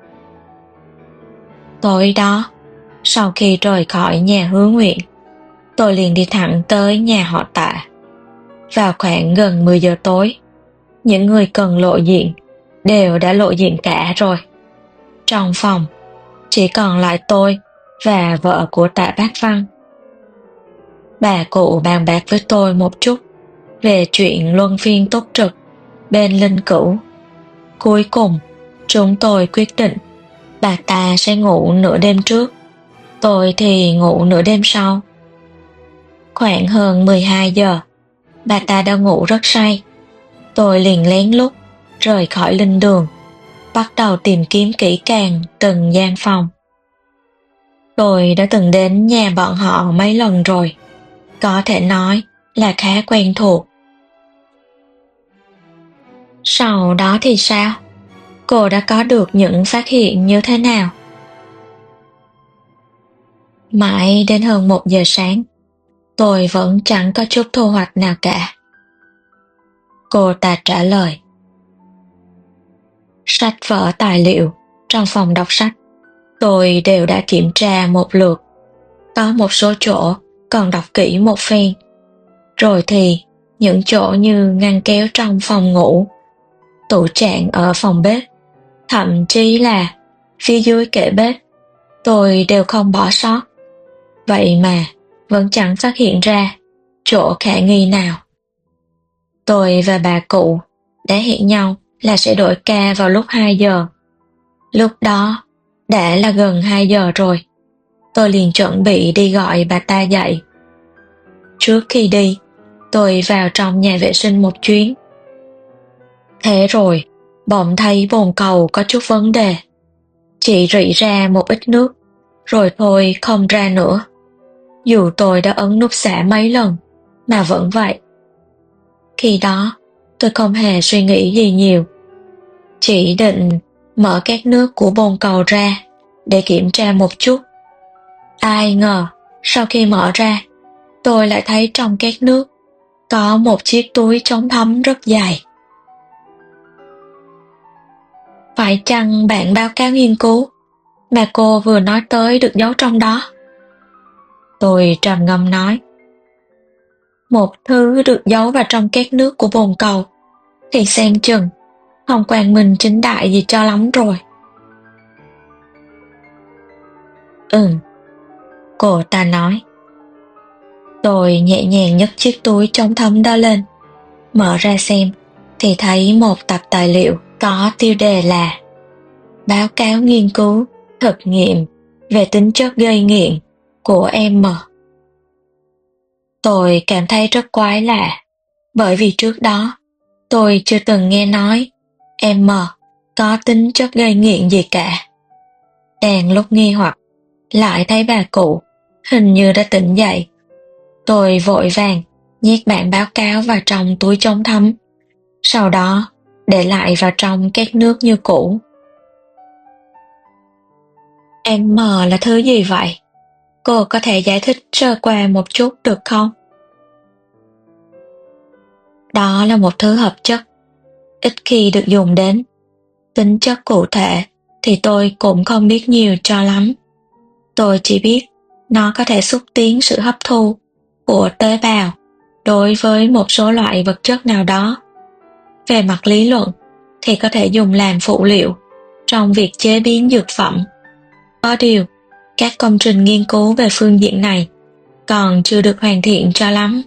Tối đó, sau khi rời khỏi nhà Hứa Nguyện, tôi liền đi thẳng tới nhà họ Tạ. Vào khoảng gần mười giờ tối, những người cần lộ diện đều đã lộ diện cả rồi. Trong phòng, chỉ còn lại tôi và vợ của Tạ Bác Văn. Bà cụ bàn bạc với tôi một chút về chuyện luân phiên túc trực bên Linh Cữu. Cuối cùng, chúng tôi quyết định bà ta sẽ ngủ nửa đêm trước, tôi thì ngủ nửa đêm sau. Khoảng hơn mười hai giờ, bà ta đã ngủ rất say. Tôi liền lén lút rời khỏi linh đường, bắt đầu tìm kiếm kỹ càng từng gian phòng. Tôi đã từng đến nhà bọn họ mấy lần rồi, có thể nói là khá quen thuộc. Sau đó thì sao? Cô đã có được những phát hiện như thế nào? Mãi đến hơn một giờ sáng, tôi vẫn chẳng có chút thu hoạch nào cả. Cô ta trả lời. Sách vở tài liệu trong phòng đọc sách, tôi đều đã kiểm tra một lượt. Có một số chỗ còn đọc kỹ một phen. Rồi thì những chỗ như ngăn kéo trong phòng ngủ, tủ trạng ở phòng bếp, thậm chí là phía dưới kệ bếp, tôi đều không bỏ sót. Vậy mà vẫn chẳng phát hiện ra chỗ khả nghi nào. Tôi và bà cụ đã hẹn nhau là sẽ đổi ca vào lúc hai giờ. Lúc đó đã là gần hai giờ rồi. Tôi liền chuẩn bị đi gọi bà ta dậy. Trước khi đi, tôi vào trong nhà vệ sinh một chuyến. Thế rồi, bỗng thấy bồn cầu có chút vấn đề. Chỉ rỉ ra một ít nước, rồi thôi không ra nữa. Dù tôi đã ấn nút xả mấy lần, mà vẫn vậy. Khi đó, tôi không hề suy nghĩ gì nhiều. Chỉ định mở các nước của bồn cầu ra để kiểm tra một chút. Ai ngờ, sau khi mở ra, tôi lại thấy trong các nước có một chiếc túi chống thấm rất dài. Phải chăng bản báo cáo nghiên cứu mà cô vừa nói tới được giấu trong đó? Tôi trầm ngâm nói. Một thứ được giấu vào trong các nước của bồn cầu thì xem chừng không quang minh chính đại gì cho lắm rồi. Ừm, cô ta nói. Tôi nhẹ nhàng nhấc chiếc túi chống thấm đó lên, mở ra xem thì thấy một tập tài liệu có tiêu đề là Báo cáo nghiên cứu, thực nghiệm về tính chất gây nghiện của em mà. Tôi cảm thấy rất quái lạ, bởi vì trước đó tôi chưa từng nghe nói em có tính chất gây nghiện gì cả. Đang lúc nghi hoặc, lại thấy bà cụ hình như đã tỉnh dậy. Tôi vội vàng nhét bản báo cáo vào trong túi chống thấm, sau đó để lại vào trong két nước như cũ. Em là thứ gì vậy? Cô có thể giải thích sơ qua một chút được không? Đó là một thứ hợp chất, ít khi được dùng đến. Tính chất cụ thể thì tôi cũng không biết nhiều cho lắm. Tôi chỉ biết nó có thể xúc tiến sự hấp thu của tế bào đối với một số loại vật chất nào đó. Về mặt lý luận thì có thể dùng làm phụ liệu trong việc chế biến dược phẩm. Có điều, các công trình nghiên cứu về phương diện này còn chưa được hoàn thiện cho lắm.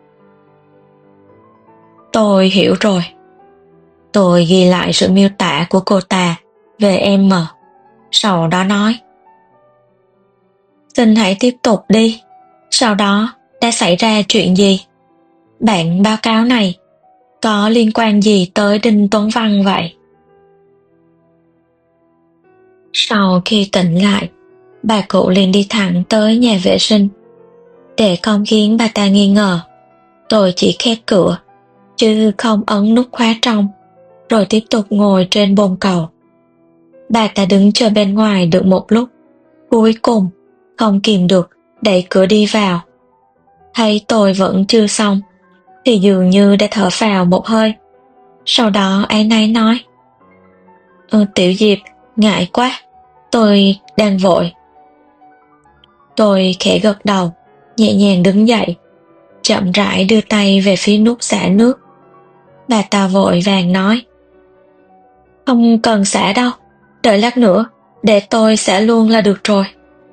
Tôi hiểu rồi. Tôi ghi lại sự miêu tả của cô ta về em, sau đó nói: Xin hãy tiếp tục đi. Sau đó đã xảy ra chuyện gì? Bản báo cáo này có liên quan gì tới Đinh Tuấn Văn vậy? Sau khi tỉnh lại, bà cụ liền đi thẳng tới nhà vệ sinh. Để không khiến bà ta nghi ngờ, tôi chỉ khép cửa, chứ không ấn nút khóa trong, rồi tiếp tục ngồi trên bồn cầu. Bà ta đứng chờ bên ngoài được một lúc, cuối cùng không kìm được đẩy cửa đi vào. Thấy tôi vẫn chưa xong thì dường như đã thở phào một hơi. Sau đó áy náy nói: ừ, Tiểu Diệp, ngại quá, tôi đang vội. Tôi khẽ gật đầu, nhẹ nhàng đứng dậy, chậm rãi đưa tay về phía nút xả nước. Bà ta vội vàng nói: Không cần xả đâu, đợi lát nữa, để tôi xả luôn là được rồi.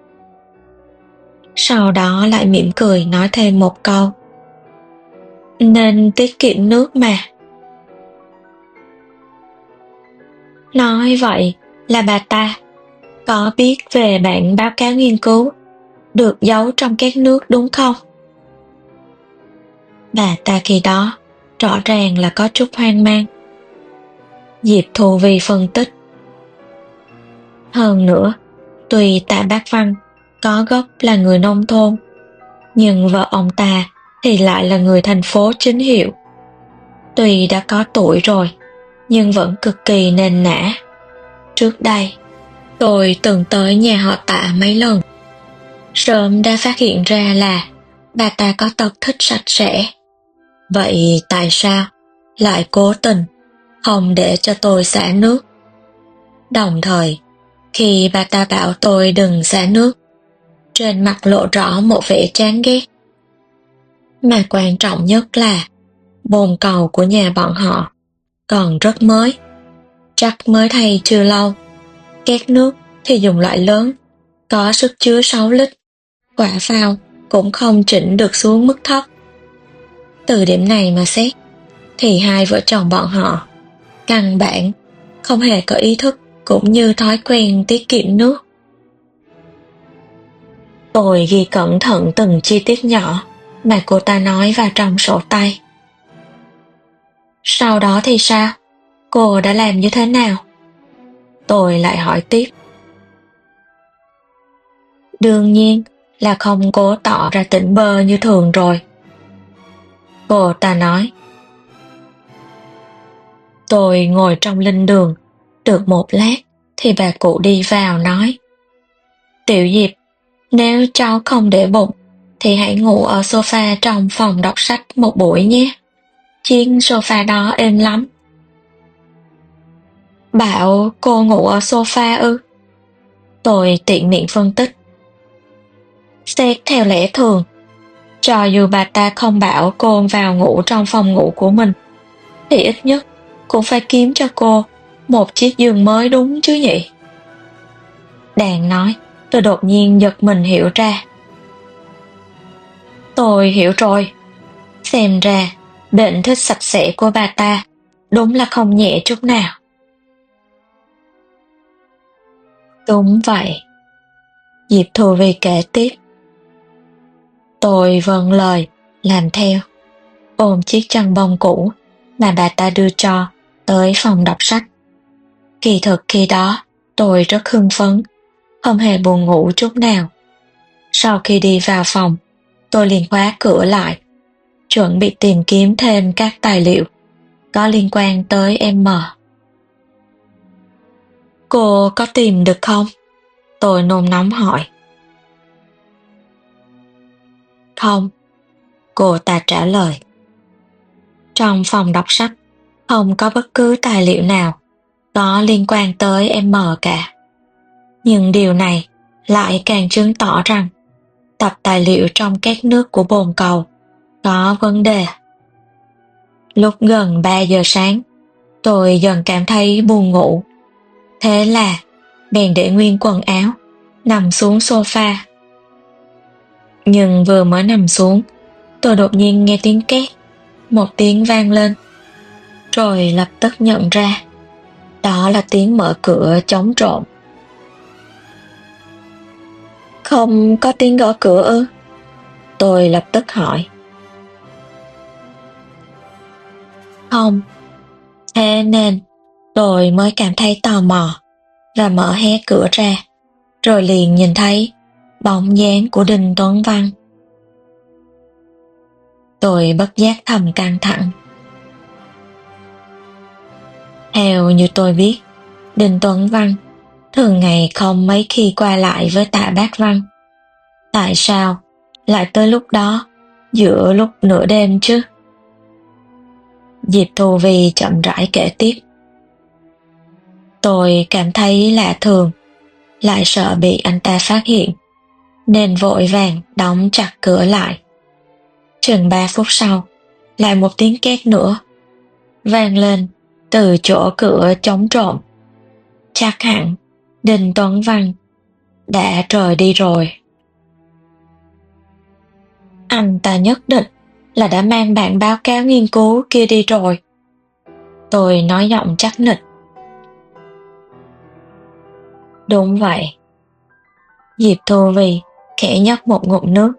Sau đó lại mỉm cười nói thêm một câu: Nên tiết kiệm nước mà. Nói vậy là bà ta có biết về bản báo cáo nghiên cứu được giấu trong két nước đúng không? Bà ta khi đó rõ ràng là có chút hoang mang. Diệp Thu Vi phân tích: Hơn nữa, tuy Tạ Bác Văn có gốc là người nông thôn, nhưng vợ ông ta thì lại là người thành phố chính hiệu. Tuy đã có tuổi rồi, nhưng vẫn cực kỳ nền nã. Trước đây, tôi từng tới nhà họ Tạ mấy lần. Sớm đã phát hiện ra là bà ta có tật thích sạch sẽ. Vậy tại sao lại cố tình không để cho tôi xả nước? Đồng thời, khi bà ta bảo tôi đừng xả nước, trên mặt lộ rõ một vẻ chán ghét. Mà quan trọng nhất là bồn cầu của nhà bọn họ còn rất mới, chắc mới thay chưa lâu. Két nước thì dùng loại lớn, có sức chứa sáu lít, quả phao cũng không chỉnh được xuống mức thấp. Từ điểm này mà xét, thì hai vợ chồng bọn họ căn bản không hề có ý thức cũng như thói quen tiết kiệm nước. Tôi ghi cẩn thận từng chi tiết nhỏ mà cô ta nói vào trong sổ tay. Sau đó thì sao? Cô đã làm như thế nào? Tôi lại hỏi tiếp. Đương nhiên là không cố tỏ ra tỉnh bơ như thường rồi. Cô ta nói. Tôi ngồi trong linh đường, được một lát thì bà cụ đi vào nói: Tiểu Diệp, nếu cháu không để bụng thì hãy ngủ ở sofa trong phòng đọc sách một buổi nhé. Chiếc sofa đó êm lắm. Bảo cô ngủ ở sofa ư? Tôi tiện miệng phân tích. Xét theo lẽ thường, cho dù bà ta không bảo cô vào ngủ trong phòng ngủ của mình, thì ít nhất cũng phải kiếm cho cô một chiếc giường mới đúng chứ nhỉ? Đang nói, tôi đột nhiên giật mình hiểu ra. Tôi hiểu rồi. Xem ra, bệnh thích sạch sẽ của bà ta đúng là không nhẹ chút nào. Đúng vậy. Diệp Thu Vi kể tiếp. Tôi vâng lời, làm theo, ôm chiếc chăn bông cũ mà bà ta đưa cho tới phòng đọc sách. Kỳ thực khi đó, tôi rất hưng phấn, không hề buồn ngủ chút nào. Sau khi đi vào phòng, tôi liền khóa cửa lại, chuẩn bị tìm kiếm thêm các tài liệu có liên quan tới em M. Cô có tìm được không? Tôi nôn nóng hỏi. Không, cô ta trả lời. Trong phòng đọc sách, không có bất cứ tài liệu nào có liên quan tới em M cả. Nhưng điều này lại càng chứng tỏ rằng tập tài liệu trong két nước của bồn cầu có vấn đề. Lúc gần ba giờ sáng, tôi dần cảm thấy buồn ngủ. Thế là bèn để nguyên quần áo, nằm xuống sofa. Nhưng vừa mới nằm xuống, tôi đột nhiên nghe tiếng két, một tiếng vang lên. Rồi lập tức nhận ra, đó là tiếng mở cửa chống trộm. Không có tiếng gõ cửa ư? Tôi lập tức hỏi. Không. Thế nên tôi mới cảm thấy tò mò và mở hé cửa ra, rồi liền nhìn thấy bóng dáng của Đinh Tuấn Văn. Tôi bất giác thầm căng thẳng. Theo như tôi biết, Đinh Tuấn Văn thường ngày không mấy khi qua lại với Tạ Bác Văn. Tại sao lại tới lúc đó, giữa lúc nửa đêm chứ? Diệp Thu Vi chậm rãi kể tiếp. Tôi cảm thấy lạ thường, lại sợ bị anh ta phát hiện, nên vội vàng đóng chặt cửa lại. Chừng ba phút sau, lại một tiếng két nữa vang lên từ chỗ cửa chống trộm. Chắc hẳn Đinh Tuấn Văn đã rời đi rồi. Anh ta nhất định là đã mang bản báo cáo nghiên cứu kia đi rồi. Tôi nói giọng chắc nịch. Đúng vậy. Diệp Thu Vi khẽ nhấp một ngụm nước.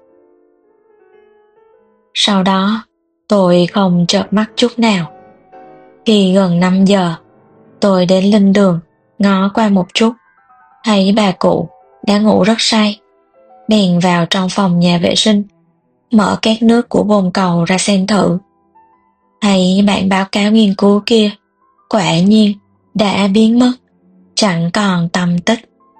Sau đó, tôi không chợp mắt chút nào. Khi gần năm giờ, tôi đến linh đường, ngó qua một chút, thấy bà cụ đã ngủ rất say. Bèn vào trong phòng nhà vệ sinh, mở két nước của bồn cầu ra xem thử. Thấy bản báo cáo nghiên cứu kia, quả nhiên đã biến mất, chẳng còn tăm tích.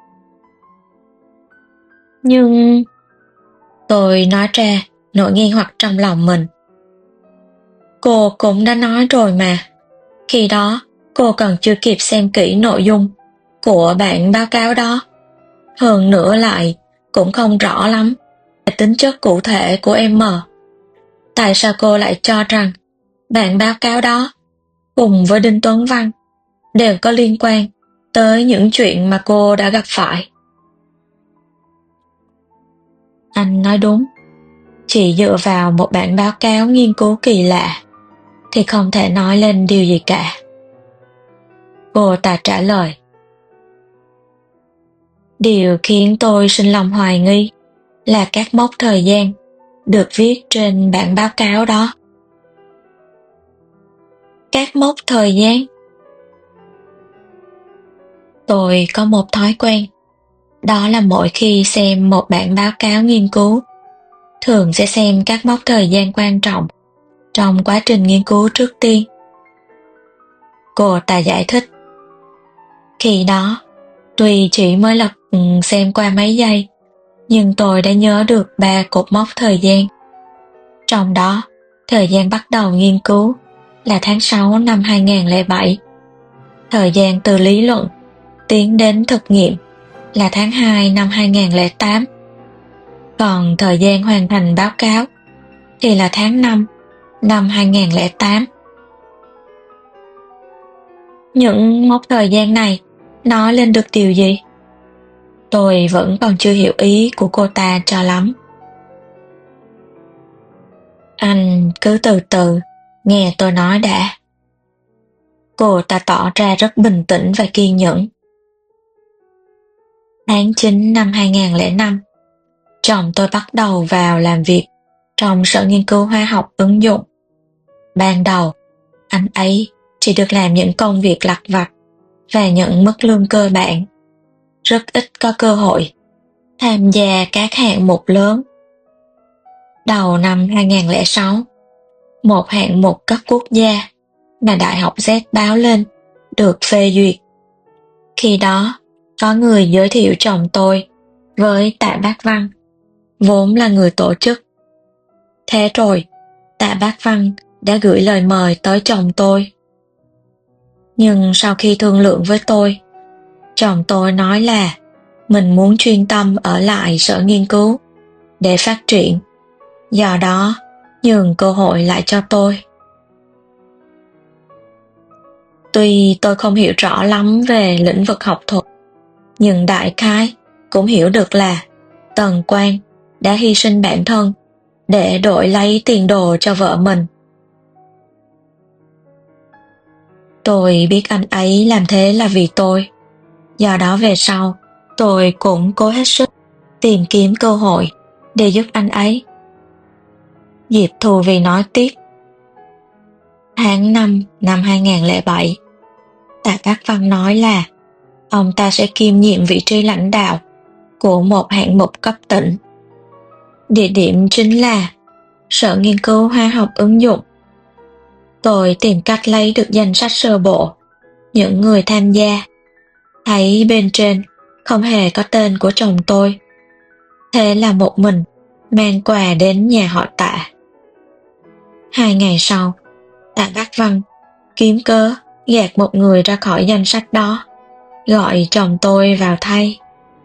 Nhưng... Tôi nói ra nỗi nghi hoặc trong lòng mình. Cô cũng đã nói rồi mà. Khi đó, cô còn chưa kịp xem kỹ nội dung của bản báo cáo đó. Hơn nữa lại, cũng không rõ lắm về tính chất cụ thể của em M. Tại sao cô lại cho rằng bản báo cáo đó cùng với Đinh Tuấn Văn đều có liên quan tới những chuyện mà cô đã gặp phải? Anh nói đúng. Chỉ dựa vào một bản báo cáo nghiên cứu kỳ lạ thì không thể nói lên điều gì cả. Cô ta trả lời. Điều khiến tôi sinh lòng hoài nghi là các mốc thời gian được viết trên bản báo cáo đó. Các mốc thời gian? Tôi có một thói quen, đó là mỗi khi xem một bản báo cáo nghiên cứu, thường sẽ xem các mốc thời gian quan trọng trong quá trình nghiên cứu trước tiên. Cô ta giải thích. Khi đó, tuy chỉ mới lật xem qua mấy giây, nhưng tôi đã nhớ được ba cột mốc thời gian. Trong đó, thời gian bắt đầu nghiên cứu là tháng sáu năm hai nghìn không trăm lẻ bảy. Thời gian từ lý luận tiến đến thực nghiệm là tháng hai năm hai nghìn không trăm lẻ tám. Còn thời gian hoàn thành báo cáo thì là tháng năm năm hai nghìn không trăm lẻ tám. Những mốc thời gian này nói lên được điều gì? Tôi vẫn còn chưa hiểu ý của cô ta cho lắm. Anh cứ từ từ nghe tôi nói đã. Cô ta tỏ ra rất bình tĩnh và kiên nhẫn. Tháng chín năm hai nghìn không trăm lẻ năm, chồng tôi bắt đầu vào làm việc trong Sở Nghiên cứu Hóa học ứng dụng. Ban đầu, anh ấy chỉ được làm những công việc lặt vặt và nhận mức lương cơ bản, rất ít có cơ hội tham gia các hạng mục lớn. Đầu năm hai không không sáu, một hạng mục cấp quốc gia mà Đại học Z báo lên được phê duyệt. Khi đó, có người giới thiệu chồng tôi với Tạ Bác Văn, vốn là người tổ chức. Thế rồi, Tạ Bác Văn đã gửi lời mời tới chồng tôi. Nhưng sau khi thương lượng với tôi, chồng tôi nói là mình muốn chuyên tâm ở lại Sở Nghiên cứu để phát triển, do đó nhường cơ hội lại cho tôi. Tuy tôi không hiểu rõ lắm về lĩnh vực học thuật, nhưng đại khái cũng hiểu được là Tần Quang đã hy sinh bản thân để đổi lấy tiền đồ cho vợ mình. Tôi biết anh ấy làm thế là vì tôi, do đó về sau tôi cũng cố hết sức tìm kiếm cơ hội để giúp anh ấy. Diệp Thu Vi nói tiếp. Tháng năm năm hai không không bảy, Tạ Bác Văn nói là ông ta sẽ kiêm nhiệm vị trí lãnh đạo của một hạng mục cấp tỉnh. Địa điểm chính là Sở Nghiên cứu Hóa học ứng dụng. Tôi tìm cách lấy được danh sách sơ bộ những người tham gia, thấy bên trên không hề có tên của chồng tôi. Thế là một mình mang quà đến nhà họ Tạ. Hai ngày sau, Tạ Bác Văn kiếm cớ gạt một người ra khỏi danh sách đó, gọi chồng tôi vào thay.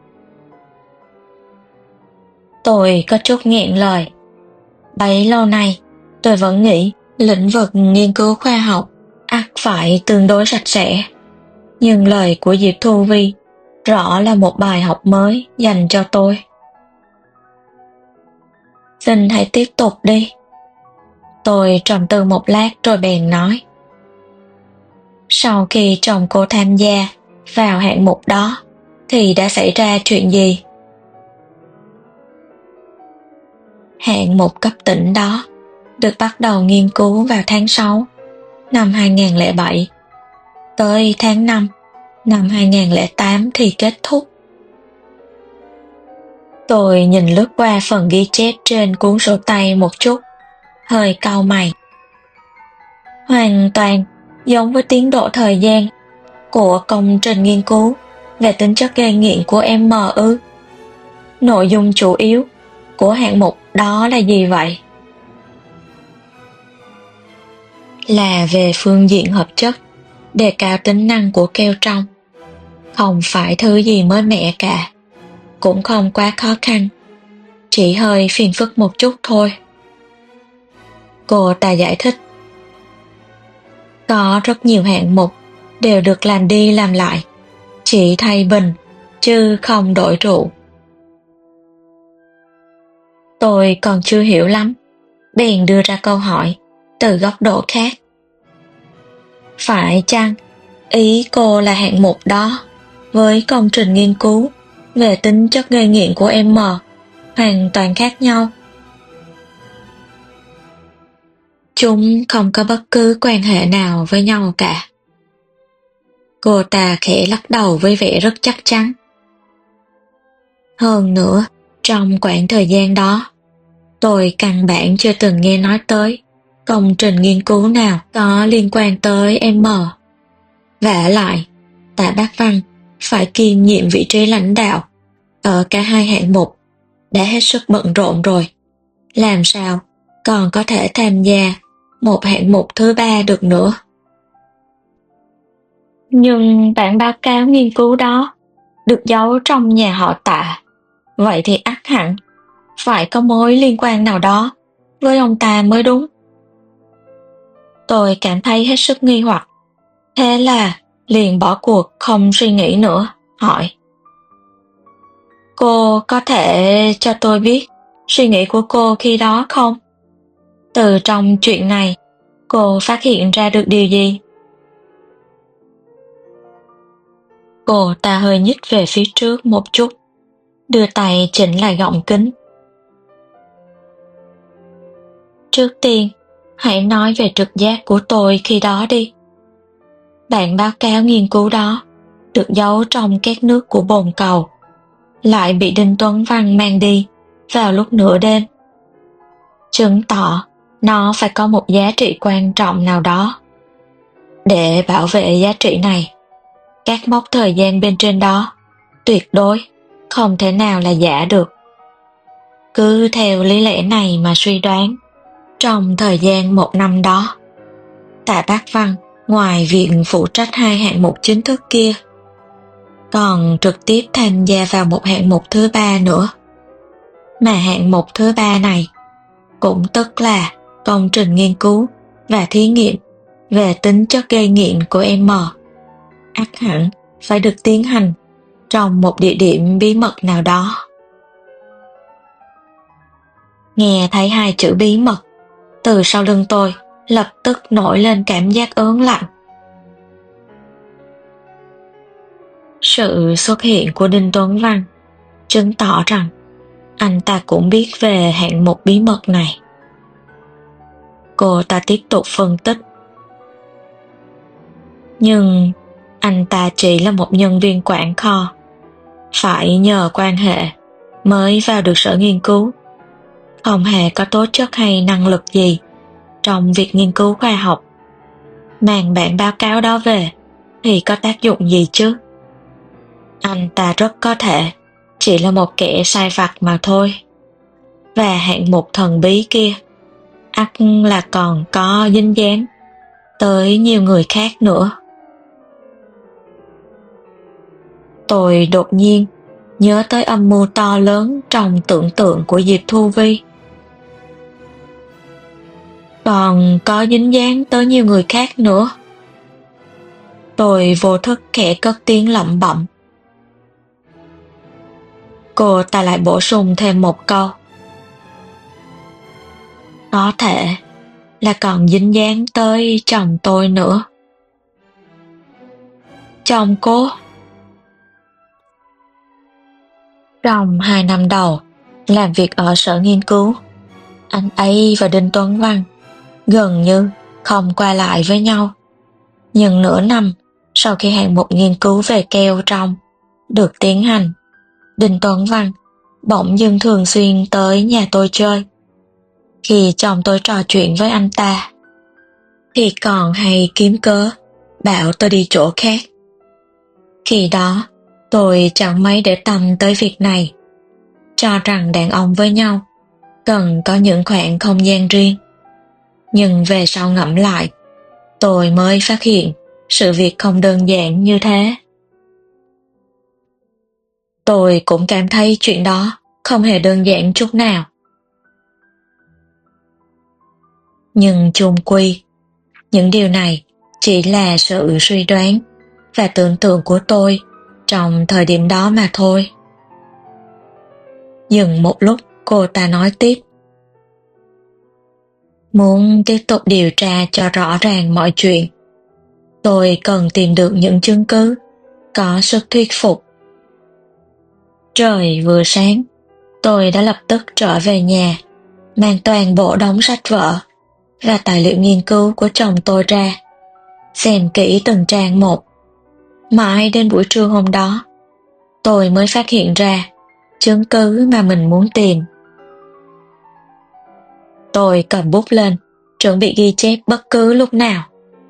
Tôi có chút nghẹn lời. Bấy lâu nay, tôi vẫn nghĩ lĩnh vực nghiên cứu khoa học ắt phải tương đối sạch sẽ. Nhưng lời của Diệp Thu Vi rõ là một bài học mới dành cho tôi. Xin hãy tiếp tục đi. Tôi trầm tư một lát rồi bèn nói. Sau khi chồng cô tham gia vào hạng mục đó thì đã xảy ra chuyện gì? Hạng mục cấp tỉnh đó được bắt đầu nghiên cứu vào tháng sáu năm hai không không bảy. Tới tháng năm năm hai không không tám thì kết thúc. Tôi nhìn lướt qua phần ghi chép trên cuốn sổ tay một chút, hơi cau mày. Hoàn toàn giống với tiến độ thời gian của công trình nghiên cứu về tính chất gây nghiện của M ư? Nội dung chủ yếu của hạng mục đó là gì vậy? Là về phương diện hợp chất, đề cao tính năng của keo trong. Không phải thứ gì mới mẻ cả, cũng không quá khó khăn, chỉ hơi phiền phức một chút thôi. Cô ta giải thích. Có rất nhiều hạng mục đều được làm đi làm lại, chỉ thay bình, chứ không đổi trụ. Tôi còn chưa hiểu lắm, bèn đưa ra câu hỏi từ góc độ khác. Phải chăng ý cô là hạng mục đó với công trình nghiên cứu về tính chất gây nghiện của M hoàn toàn khác nhau? Chúng không có bất cứ quan hệ nào với nhau cả. Cô ta khẽ lắc đầu với vẻ rất chắc chắn. Hơn nữa, trong khoảng thời gian đó, tôi căn bản chưa từng nghe nói tới công trình nghiên cứu nào có liên quan tới M. Vả lại, Tạ Bác Văn phải kiêm nhiệm vị trí lãnh đạo ở cả hai hạng mục, đã hết sức bận rộn rồi. Làm sao còn có thể tham gia một hạng mục thứ ba được nữa? Nhưng bản báo cáo nghiên cứu đó được giấu trong nhà họ Tạ, vậy thì ắt hẳn phải có mối liên quan nào đó với ông ta mới đúng. Tôi cảm thấy hết sức nghi hoặc, thế là liền bỏ cuộc không suy nghĩ nữa, hỏi. Cô có thể cho tôi biết suy nghĩ của cô khi đó không? Từ trong chuyện này, cô phát hiện ra được điều gì? Cô ta hơi nhích về phía trước một chút, đưa tay chỉnh lại gọng kính. Trước tiên, hãy nói về trực giác của tôi khi đó đi. Bản báo cáo nghiên cứu đó được giấu trong két nước của bồn cầu, lại bị Đinh Tuấn Văn mang đi vào lúc nửa đêm. Chứng tỏ nó phải có một giá trị quan trọng nào đó. Để bảo vệ giá trị này, các mốc thời gian bên trên đó tuyệt đối không thể nào là giả được. Cứ theo lý lẽ này mà suy đoán, trong thời gian một năm đó, Tạ Bác Văn ngoài việc phụ trách hai hạng mục chính thức kia, còn trực tiếp tham gia vào một hạng mục thứ ba nữa. Mà hạng mục thứ ba này cũng tức là công trình nghiên cứu và thí nghiệm về tính chất gây nghiện của M, ắt hẳn phải được tiến hành trong một địa điểm bí mật nào đó. Nghe thấy hai chữ bí mật, từ sau lưng tôi lập tức nổi lên cảm giác ớn lạnh. Sự xuất hiện của Đinh Tuấn Văn chứng tỏ rằng anh ta cũng biết về hạng mục bí mật này. Cô ta tiếp tục phân tích. Nhưng anh ta chỉ là một nhân viên quản kho, phải nhờ quan hệ mới vào được sở nghiên cứu, không hề có tố chất hay năng lực gì trong việc nghiên cứu khoa học. Mang bản báo cáo đó về thì có tác dụng gì chứ? Anh ta rất có thể chỉ là một kẻ sai vặt mà thôi. Và hạng mục thần bí kia ắt là còn có dính dáng tới nhiều người khác nữa. Tôi đột nhiên nhớ tới âm mưu to lớn trong tưởng tượng của Diệp Thu Vi. Còn có dính dáng tới nhiều người khác nữa. Tôi vô thức khẽ cất tiếng lẩm bẩm. Cô ta lại bổ sung thêm một câu. Có thể là còn dính dáng tới chồng tôi nữa. Chồng cô? Trong hai năm đầu làm việc ở sở nghiên cứu, anh ấy và Đinh Tuấn Văn gần như không qua lại với nhau. Nhưng nửa năm sau khi hạng mục nghiên cứu về keo trong được tiến hành, Đinh Tuấn Văn bỗng dưng thường xuyên tới nhà tôi chơi. Khi chồng tôi trò chuyện với anh ta, thì còn hay kiếm cớ bảo tôi đi chỗ khác. Khi đó, tôi chẳng mấy để tâm tới việc này, cho rằng đàn ông với nhau cần có những khoảng không gian riêng. Nhưng về sau ngẫm lại, tôi mới phát hiện sự việc không đơn giản như thế. Tôi cũng cảm thấy chuyện đó không hề đơn giản chút nào. Nhưng chung quy, những điều này chỉ là sự suy đoán và tưởng tượng của tôi trong thời điểm đó mà thôi. Dừng một lúc, cô ta nói tiếp. Muốn tiếp tục điều tra cho rõ ràng mọi chuyện, tôi cần tìm được những chứng cứ có sức thuyết phục. Trời vừa sáng, tôi đã lập tức trở về nhà, mang toàn bộ đống sách vở và tài liệu nghiên cứu của chồng tôi ra, xem kỹ từng trang một. Mãi đến buổi trưa hôm đó, tôi mới phát hiện ra chứng cứ mà mình muốn tìm. Tôi cầm bút lên, chuẩn bị ghi chép bất cứ lúc nào.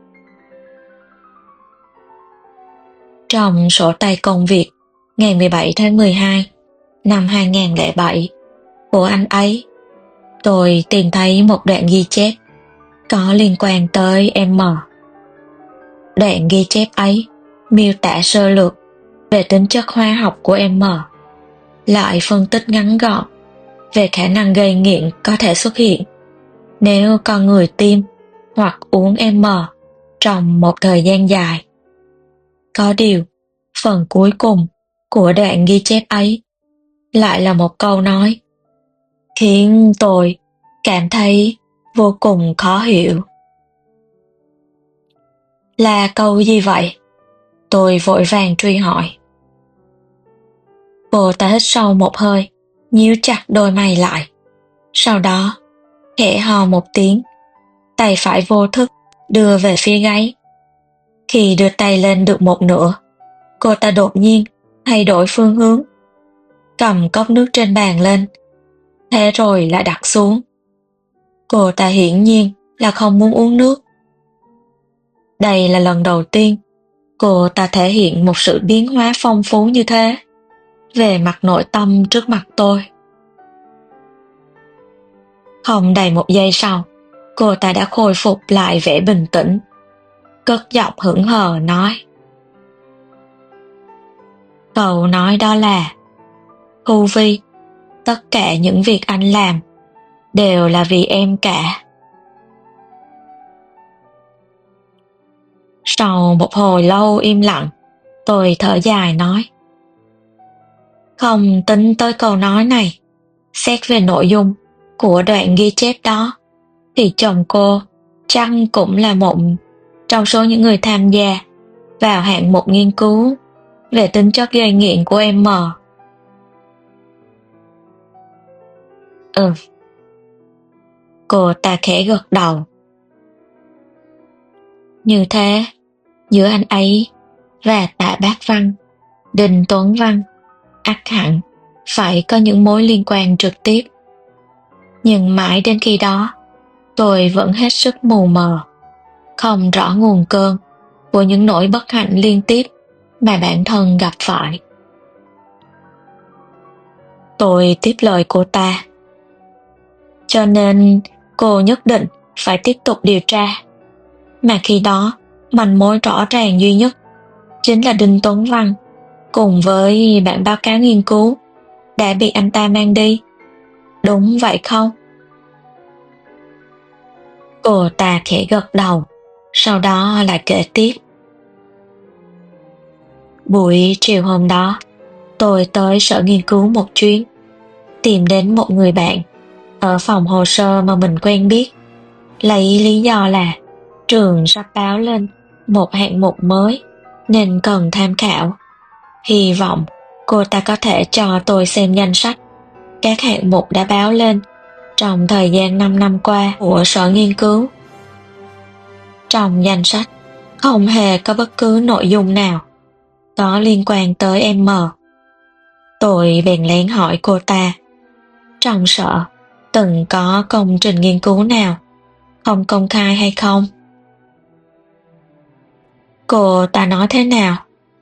Trong sổ tay công việc ngày mười bảy tháng mười hai năm hai nghìn không trăm lẻ bảy của anh ấy, tôi tìm thấy một đoạn ghi chép có liên quan tới M. Đoạn ghi chép ấy miêu tả sơ lược về tính chất hóa học của M, lại phân tích ngắn gọn về khả năng gây nghiện có thể xuất hiện nếu con người tiêm hoặc uống M trong một thời gian dài. Có điều, phần cuối cùng của đoạn ghi chép ấy lại là một câu nói khiến tôi cảm thấy vô cùng khó hiểu. Là câu gì vậy? Tôi vội vàng truy hỏi. Cô ta hít sâu một hơi, nhíu chặt đôi mày lại. Sau đó, Khẽ hò một tiếng, tay phải vô thức đưa về phía gáy. Khi đưa tay lên được một nửa, cô ta đột nhiên thay đổi phương hướng, cầm cốc nước trên bàn lên, thế rồi lại đặt xuống. Cô ta hiển nhiên là không muốn uống nước. Đây là lần đầu tiên cô ta thể hiện một sự biến hóa phong phú như thế về mặt nội tâm trước mặt tôi. Không đầy một giây sau, cô ta đã khôi phục lại vẻ bình tĩnh, cất giọng hững hờ nói. Cậu nói đó là, Thu Vi, tất cả những việc anh làm đều là vì em cả. Sau một hồi lâu im lặng, tôi thở dài nói. Không tính tới câu nói này, xét về nội dung của đoạn ghi chép đó, thì chồng cô chắc cũng là một trong số những người tham gia vào hạng mục nghiên cứu về tính chất gây nghiện của em mờ. Ừ. Cô ta khẽ gật đầu. Như thế, giữa anh ấy và Tạ Bác Văn, Đinh Tuấn Văn, ắt hẳn phải có những mối liên quan trực tiếp. Nhưng mãi đến khi đó, tôi vẫn hết sức mù mờ, không rõ nguồn cơn của những nỗi bất hạnh liên tiếp mà bản thân gặp phải. Tôi tiếp lời cô ta. Cho nên cô nhất định phải tiếp tục điều tra. Mà khi đó, manh mối rõ ràng duy nhất chính là Đinh Tuấn Văn cùng với bản báo cáo nghiên cứu đã bị anh ta mang đi. Đúng vậy không? Cô ta khẽ gật đầu, sau đó lại kể tiếp. Buổi chiều hôm đó, tôi tới sở nghiên cứu một chuyến, tìm đến một người bạn ở phòng hồ sơ mà mình quen biết, lấy lý do là trường sắp báo lên một hạng mục mới nên cần tham khảo. Hy vọng cô ta có thể cho tôi xem danh sách các hạng mục đã báo lên trong thời gian năm năm qua của sở nghiên cứu. Trong danh sách không hề có bất cứ nội dung nào có liên quan tới em mờ. Tôi bèn lén hỏi cô ta, trong sở từng có công trình nghiên cứu nào không công khai hay không? Cô ta nói thế nào?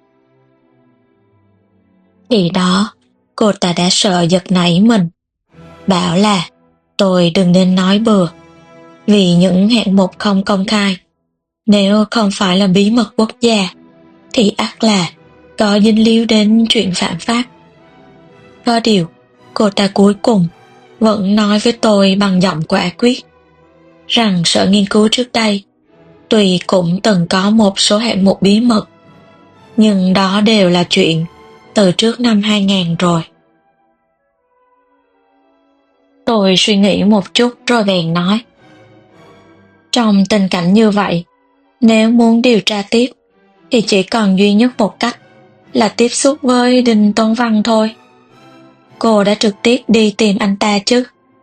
Khi đó, cô ta đã sợ giật nảy mình, bảo là tôi đừng nên nói bừa, vì những hạng mục không công khai, nếu không phải là bí mật quốc gia, thì ắt là có dính líu đến chuyện phạm pháp. Có điều, cô ta cuối cùng vẫn nói với tôi bằng giọng quả quyết, rằng sở nghiên cứu trước đây, tuy cũng từng có một số hạng mục bí mật, nhưng đó đều là chuyện từ trước năm hai nghìn rồi. Tôi suy nghĩ một chút rồi bèn nói. Trong tình cảnh như vậy, nếu muốn điều tra tiếp, thì chỉ còn duy nhất một cách là tiếp xúc với Đinh Tuấn Văn thôi. Cô đã trực tiếp đi tìm anh ta chứ?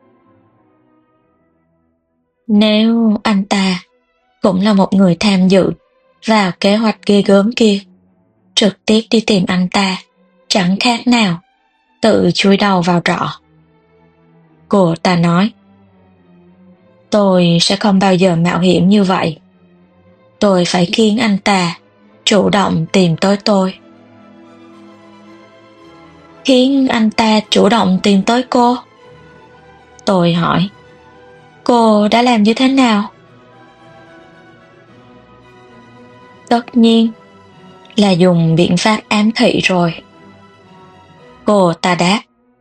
Nếu anh ta cũng là một người tham dự vào kế hoạch ghê gớm kia, trực tiếp đi tìm anh ta chẳng khác nào tự chui đầu vào trọ. Cô ta nói, tôi sẽ không bao giờ mạo hiểm như vậy. Tôi phải khiến anh ta chủ động tìm tới tôi. Khiến anh ta chủ động tìm tới cô? Tôi hỏi, cô đã làm như thế nào? Tất nhiên là dùng biện pháp ám thị rồi. Cô ta đáp.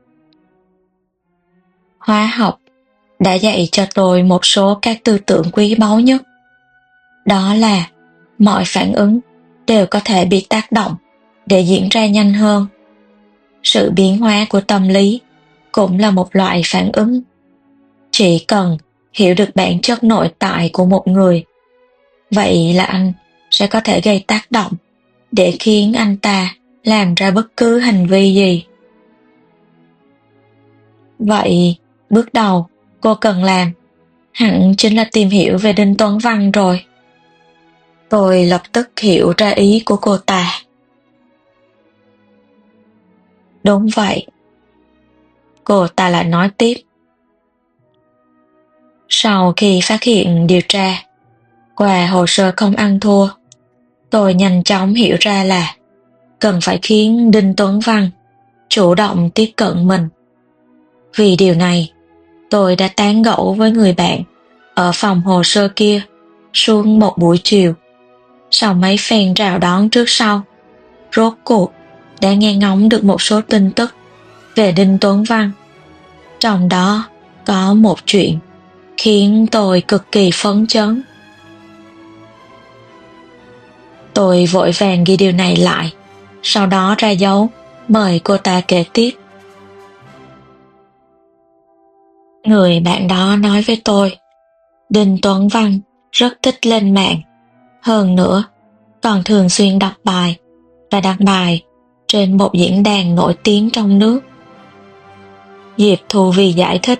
Hóa học đã dạy cho tôi một số các tư tưởng quý báu nhất. Đó là mọi phản ứng đều có thể bị tác động để diễn ra nhanh hơn. Sự biến hóa của tâm lý cũng là một loại phản ứng. Chỉ cần hiểu được bản chất nội tại của một người, vậy là anh sẽ có thể gây tác động để khiến anh ta làm ra bất cứ hành vi gì. Vậy bước đầu cô cần làm hẳn chính là tìm hiểu về Đinh Tuấn Văn rồi. Tôi lập tức hiểu ra ý của cô ta. Đúng vậy. Cô ta lại nói tiếp. Sau khi phát hiện điều tra, qua hồ sơ không ăn thua, tôi nhanh chóng hiểu ra là cần phải khiến Đinh Tuấn Văn chủ động tiếp cận mình. Vì điều này, tôi đã tán gẫu với người bạn ở phòng hồ sơ kia suốt một buổi chiều. Sau mấy phen rào đón trước sau, rốt cuộc đã nghe ngóng được một số tin tức về Đinh Tuấn Văn. Trong đó có một chuyện khiến tôi cực kỳ phấn chấn. Tôi vội vàng ghi điều này lại, sau đó ra dấu, mời cô ta kể tiếp. Người bạn đó nói với tôi, Đinh Tuấn Văn rất thích lên mạng, hơn nữa còn thường xuyên đọc bài và đăng bài trên một diễn đàn nổi tiếng trong nước. Diệp Thu Vi giải thích.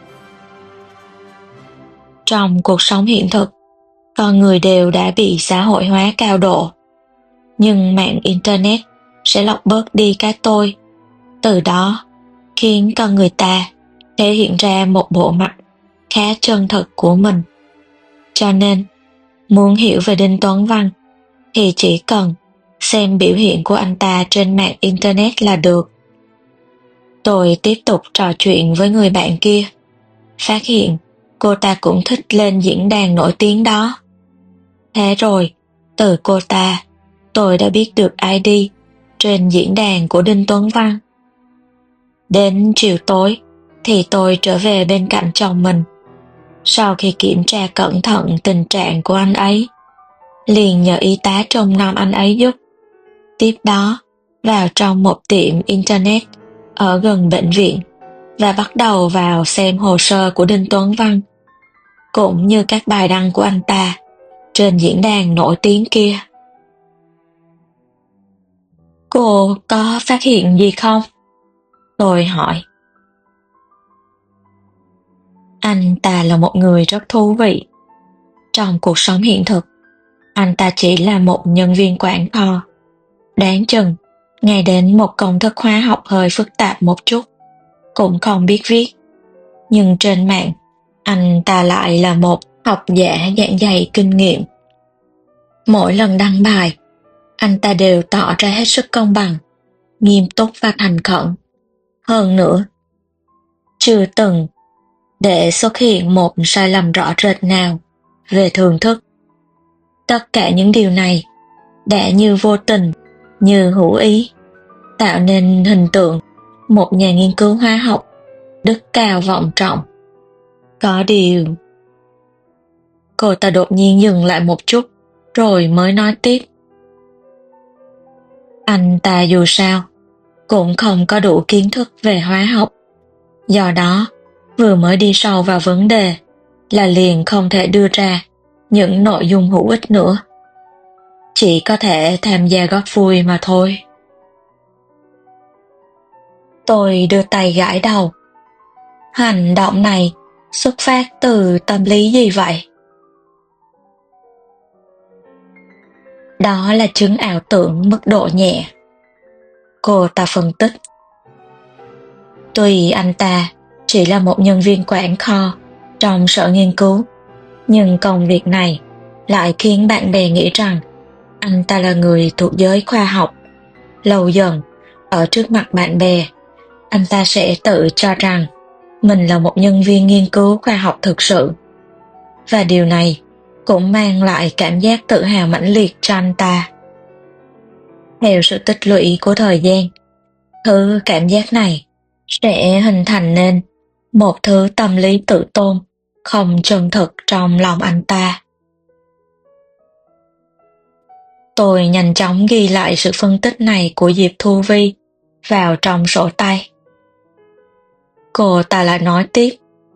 Trong cuộc sống hiện thực, con người đều đã bị xã hội hóa cao độ, nhưng mạng Internet sẽ lọc bớt đi cái tôi, từ đó khiến con người ta thể hiện ra một bộ mặt khá chân thực của mình. Cho nên, muốn hiểu về Đinh Tuấn Văn thì chỉ cần xem biểu hiện của anh ta trên mạng Internet là được. Tôi tiếp tục trò chuyện với người bạn kia, phát hiện cô ta cũng thích lên diễn đàn nổi tiếng đó. Thế rồi, từ cô ta, tôi đã biết được i đê trên diễn đàn của Đinh Tuấn Văn. Đến chiều tối thì tôi trở về bên cạnh chồng mình. Sau khi kiểm tra cẩn thận tình trạng của anh ấy, liền nhờ y tá trông nom anh ấy giúp. Tiếp đó, vào trong một tiệm Internet ở gần bệnh viện và bắt đầu vào xem hồ sơ của Đinh Tuấn Văn, cũng như các bài đăng của anh ta trên diễn đàn nổi tiếng kia. Cô có phát hiện gì không? Tôi hỏi. Anh ta là một người rất thú vị. Trong cuộc sống hiện thực, anh ta chỉ là một nhân viên quản kho. Đáng chừng, ngay đến một công thức hóa học hơi phức tạp một chút, cũng không biết viết. Nhưng trên mạng, anh ta lại là một học giả giảng dạy kinh nghiệm. Mỗi lần đăng bài, anh ta đều tỏ ra hết sức công bằng, nghiêm túc và thành khẩn. Hơn nữa, chưa từng để xuất hiện một sai lầm rõ rệt nào về thưởng thức. Tất cả những điều này đã như vô tình, như hữu ý, tạo nên hình tượng một nhà nghiên cứu hóa học đức cao vọng trọng. Có điều... Cô ta đột nhiên dừng lại một chút, rồi mới nói tiếp. Anh ta dù sao cũng không có đủ kiến thức về hóa học. Do đó, vừa mới đi sâu vào vấn đề là liền không thể đưa ra những nội dung hữu ích nữa. Chỉ có thể tham gia góp vui mà thôi. Tôi đưa tay gãi đầu. Hành động này xuất phát từ tâm lý gì vậy? Đó là chứng ảo tưởng mức độ nhẹ. Cô ta phân tích. Tuy anh ta chỉ là một nhân viên quản kho trong sở nghiên cứu, nhưng công việc này lại khiến bạn bè nghĩ rằng anh ta là người thuộc giới khoa học. Lâu dần, ở trước mặt bạn bè, anh ta sẽ tự cho rằng mình là một nhân viên nghiên cứu khoa học thực sự. Và điều này cũng mang lại cảm giác tự hào mãnh liệt cho anh ta. Theo sự tích lũy của thời gian, thứ cảm giác này sẽ hình thành nên một thứ tâm lý tự tôn không chân thực trong lòng anh ta. Tôi nhanh chóng ghi lại sự phân tích này của Diệp Thu Vi vào trong sổ tay. Cô ta lại nói tiếp.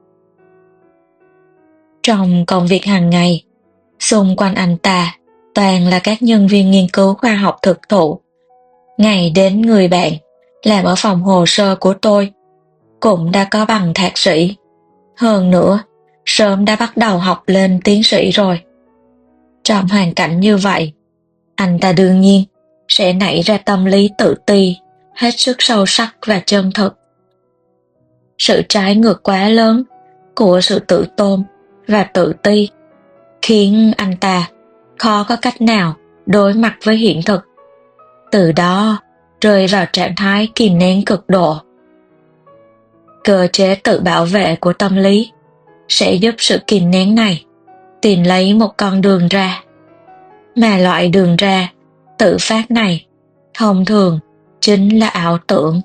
Trong công việc hàng ngày, xung quanh anh ta toàn là các nhân viên nghiên cứu khoa học thực thụ. Ngày đến người bạn làm ở phòng hồ sơ của tôi cũng đã có bằng thạc sĩ. Hơn nữa, sớm đã bắt đầu học lên tiến sĩ rồi. Trong hoàn cảnh như vậy, anh ta đương nhiên sẽ nảy ra tâm lý tự ti hết sức sâu sắc và chân thực. Sự trái ngược quá lớn của sự tự tôn và tự ti khiến anh ta khó có cách nào đối mặt với hiện thực, từ đó rơi vào trạng thái kìm nén cực độ. Cơ chế tự bảo vệ của tâm lý sẽ giúp sự kìm nén này tìm lấy một con đường ra, mà loại đường ra tự phát này thông thường chính là ảo tưởng.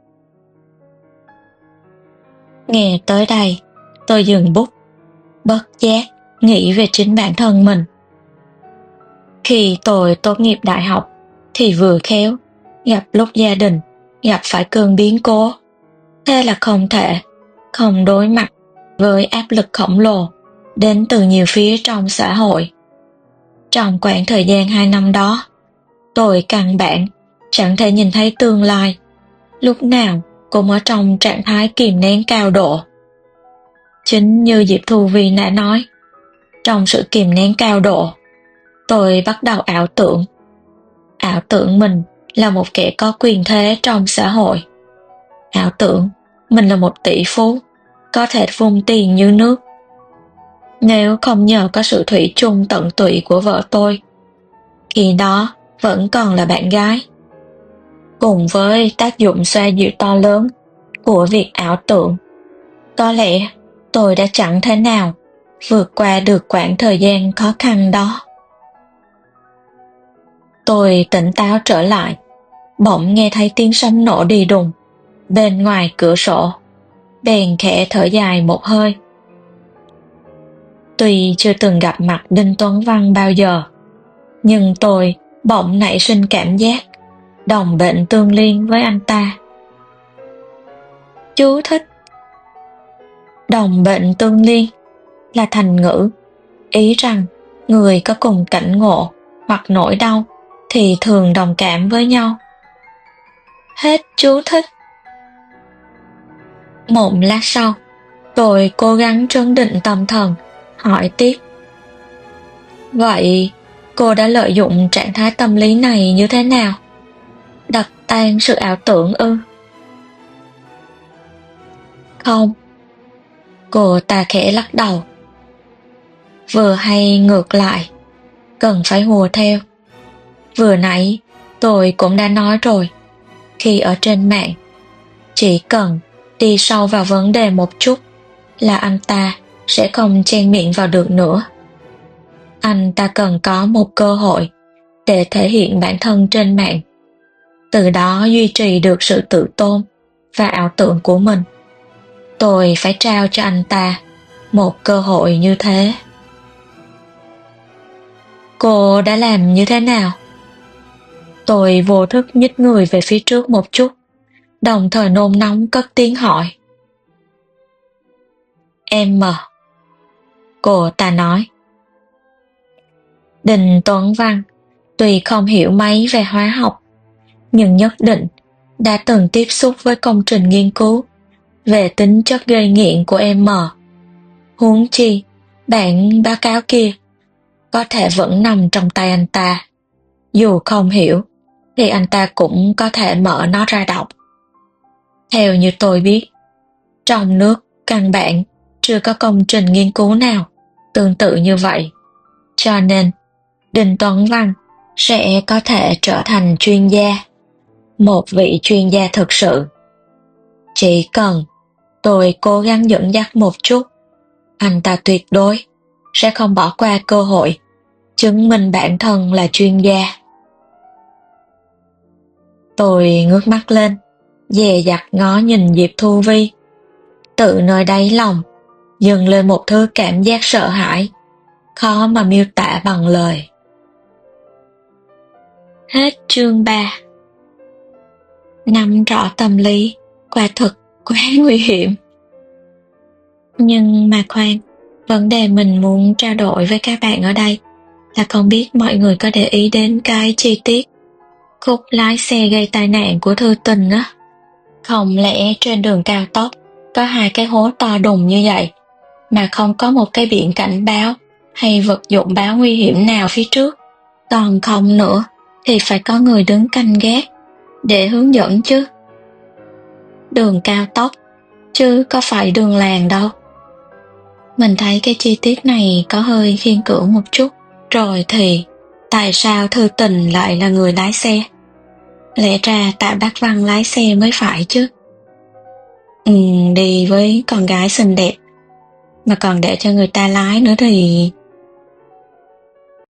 Nghe tới đây, tôi dừng bút, bất giác nghĩ về chính bản thân mình. Khi tôi tốt nghiệp đại học thì vừa khéo gặp lúc gia đình gặp phải cơn biến cố, thế là không thể không đối mặt với áp lực khổng lồ đến từ nhiều phía trong xã hội. Trong khoảng thời gian hai năm đó, tôi căn bản chẳng thể nhìn thấy tương lai, lúc nào cũng ở trong trạng thái kìm nén cao độ. Chính như Diệp Thu Vi đã nói, trong sự kìm nén cao độ, tôi bắt đầu ảo tưởng. Ảo tưởng mình là một kẻ có quyền thế trong xã hội. Ảo tưởng mình là một tỷ phú, có thể vung tiền như nước. Nếu không nhờ có sự thủy chung tận tụy của vợ tôi, khi đó vẫn còn là bạn gái. Cùng với tác dụng xoa dịu to lớn của việc ảo tưởng, có lẽ tôi đã chẳng thể nào vượt qua được quãng thời gian khó khăn đó. Tôi tỉnh táo trở lại, bỗng nghe thấy tiếng sấm nổ đi đùng bên ngoài cửa sổ, bèn khẽ thở dài một hơi. Tuy chưa từng gặp mặt Đinh Tuấn Văn bao giờ, nhưng tôi bỗng nảy sinh cảm giác đồng bệnh tương liên với anh ta. Chú thích: đồng bệnh tương liên là thành ngữ, ý rằng người có cùng cảnh ngộ hoặc nỗi đau thì thường đồng cảm với nhau. Hết chú thích. Một lát sau, tôi cố gắng trấn định tâm thần, hỏi tiếp. Vậy, cô đã lợi dụng trạng thái tâm lý này như thế nào? Đập tan sự ảo tưởng ư? Không. Cô ta khẽ lắc đầu. Vừa hay ngược lại, cần phải hùa theo. Vừa nãy, tôi cũng đã nói rồi, khi ở trên mạng, chỉ cần đi sâu vào vấn đề một chút là anh ta sẽ không chen miệng vào được nữa. Anh ta cần có một cơ hội để thể hiện bản thân trên mạng, từ đó duy trì được sự tự tôn và ảo tưởng của mình. Tôi phải trao cho anh ta một cơ hội như thế. Cô đã làm như thế nào? Tôi vô thức nhích người về phía trước một chút, đồng thời nôn nóng cất tiếng hỏi. Em mờ. Cô ta nói. Đinh Tuấn Văn tuy không hiểu mấy về hóa học, nhưng nhất định đã từng tiếp xúc với công trình nghiên cứu về tính chất gây nghiện của em mờ. Huống chi, bản báo cáo kia có thể vẫn nằm trong tay anh ta. Dù không hiểu, thì anh ta cũng có thể mở nó ra đọc. Theo như tôi biết, trong nước căn bản chưa có công trình nghiên cứu nào tương tự như vậy. Cho nên, Đinh Tuấn Văn sẽ có thể trở thành chuyên gia, một vị chuyên gia thực sự. Chỉ cần tôi cố gắng dẫn dắt một chút, anh ta tuyệt đối sẽ không bỏ qua cơ hội chứng minh bản thân là chuyên gia. Tôi ngước mắt lên, dè dặt ngó nhìn Diệp Thu Vi. Tự nơi đáy lòng dâng lên một thứ cảm giác sợ hãi, khó mà miêu tả bằng lời. Hết chương ba. Nắm rõ tâm lý quả thực quá nguy hiểm. Nhưng mà khoan, vấn đề mình muốn trao đổi với các bạn ở đây là không biết mọi người có để ý đến cái chi tiết khúc lái xe gây tai nạn của Thư Tình á. Không lẽ trên đường cao tốc có hai cái hố to đùng như vậy, mà không có một cái biển cảnh báo hay vật dụng báo nguy hiểm nào phía trước. Còn không nữa thì phải có người đứng canh gác để hướng dẫn chứ. Đường cao tốc, chứ có phải đường làng đâu. Mình thấy cái chi tiết này có hơi khiên cưỡng một chút. Rồi thì, tại sao Thư Tình lại là người lái xe? Lẽ ra Tạ Đắc Văn lái xe mới phải chứ. Ừ, đi với con gái xinh đẹp, mà còn để cho người ta lái nữa thì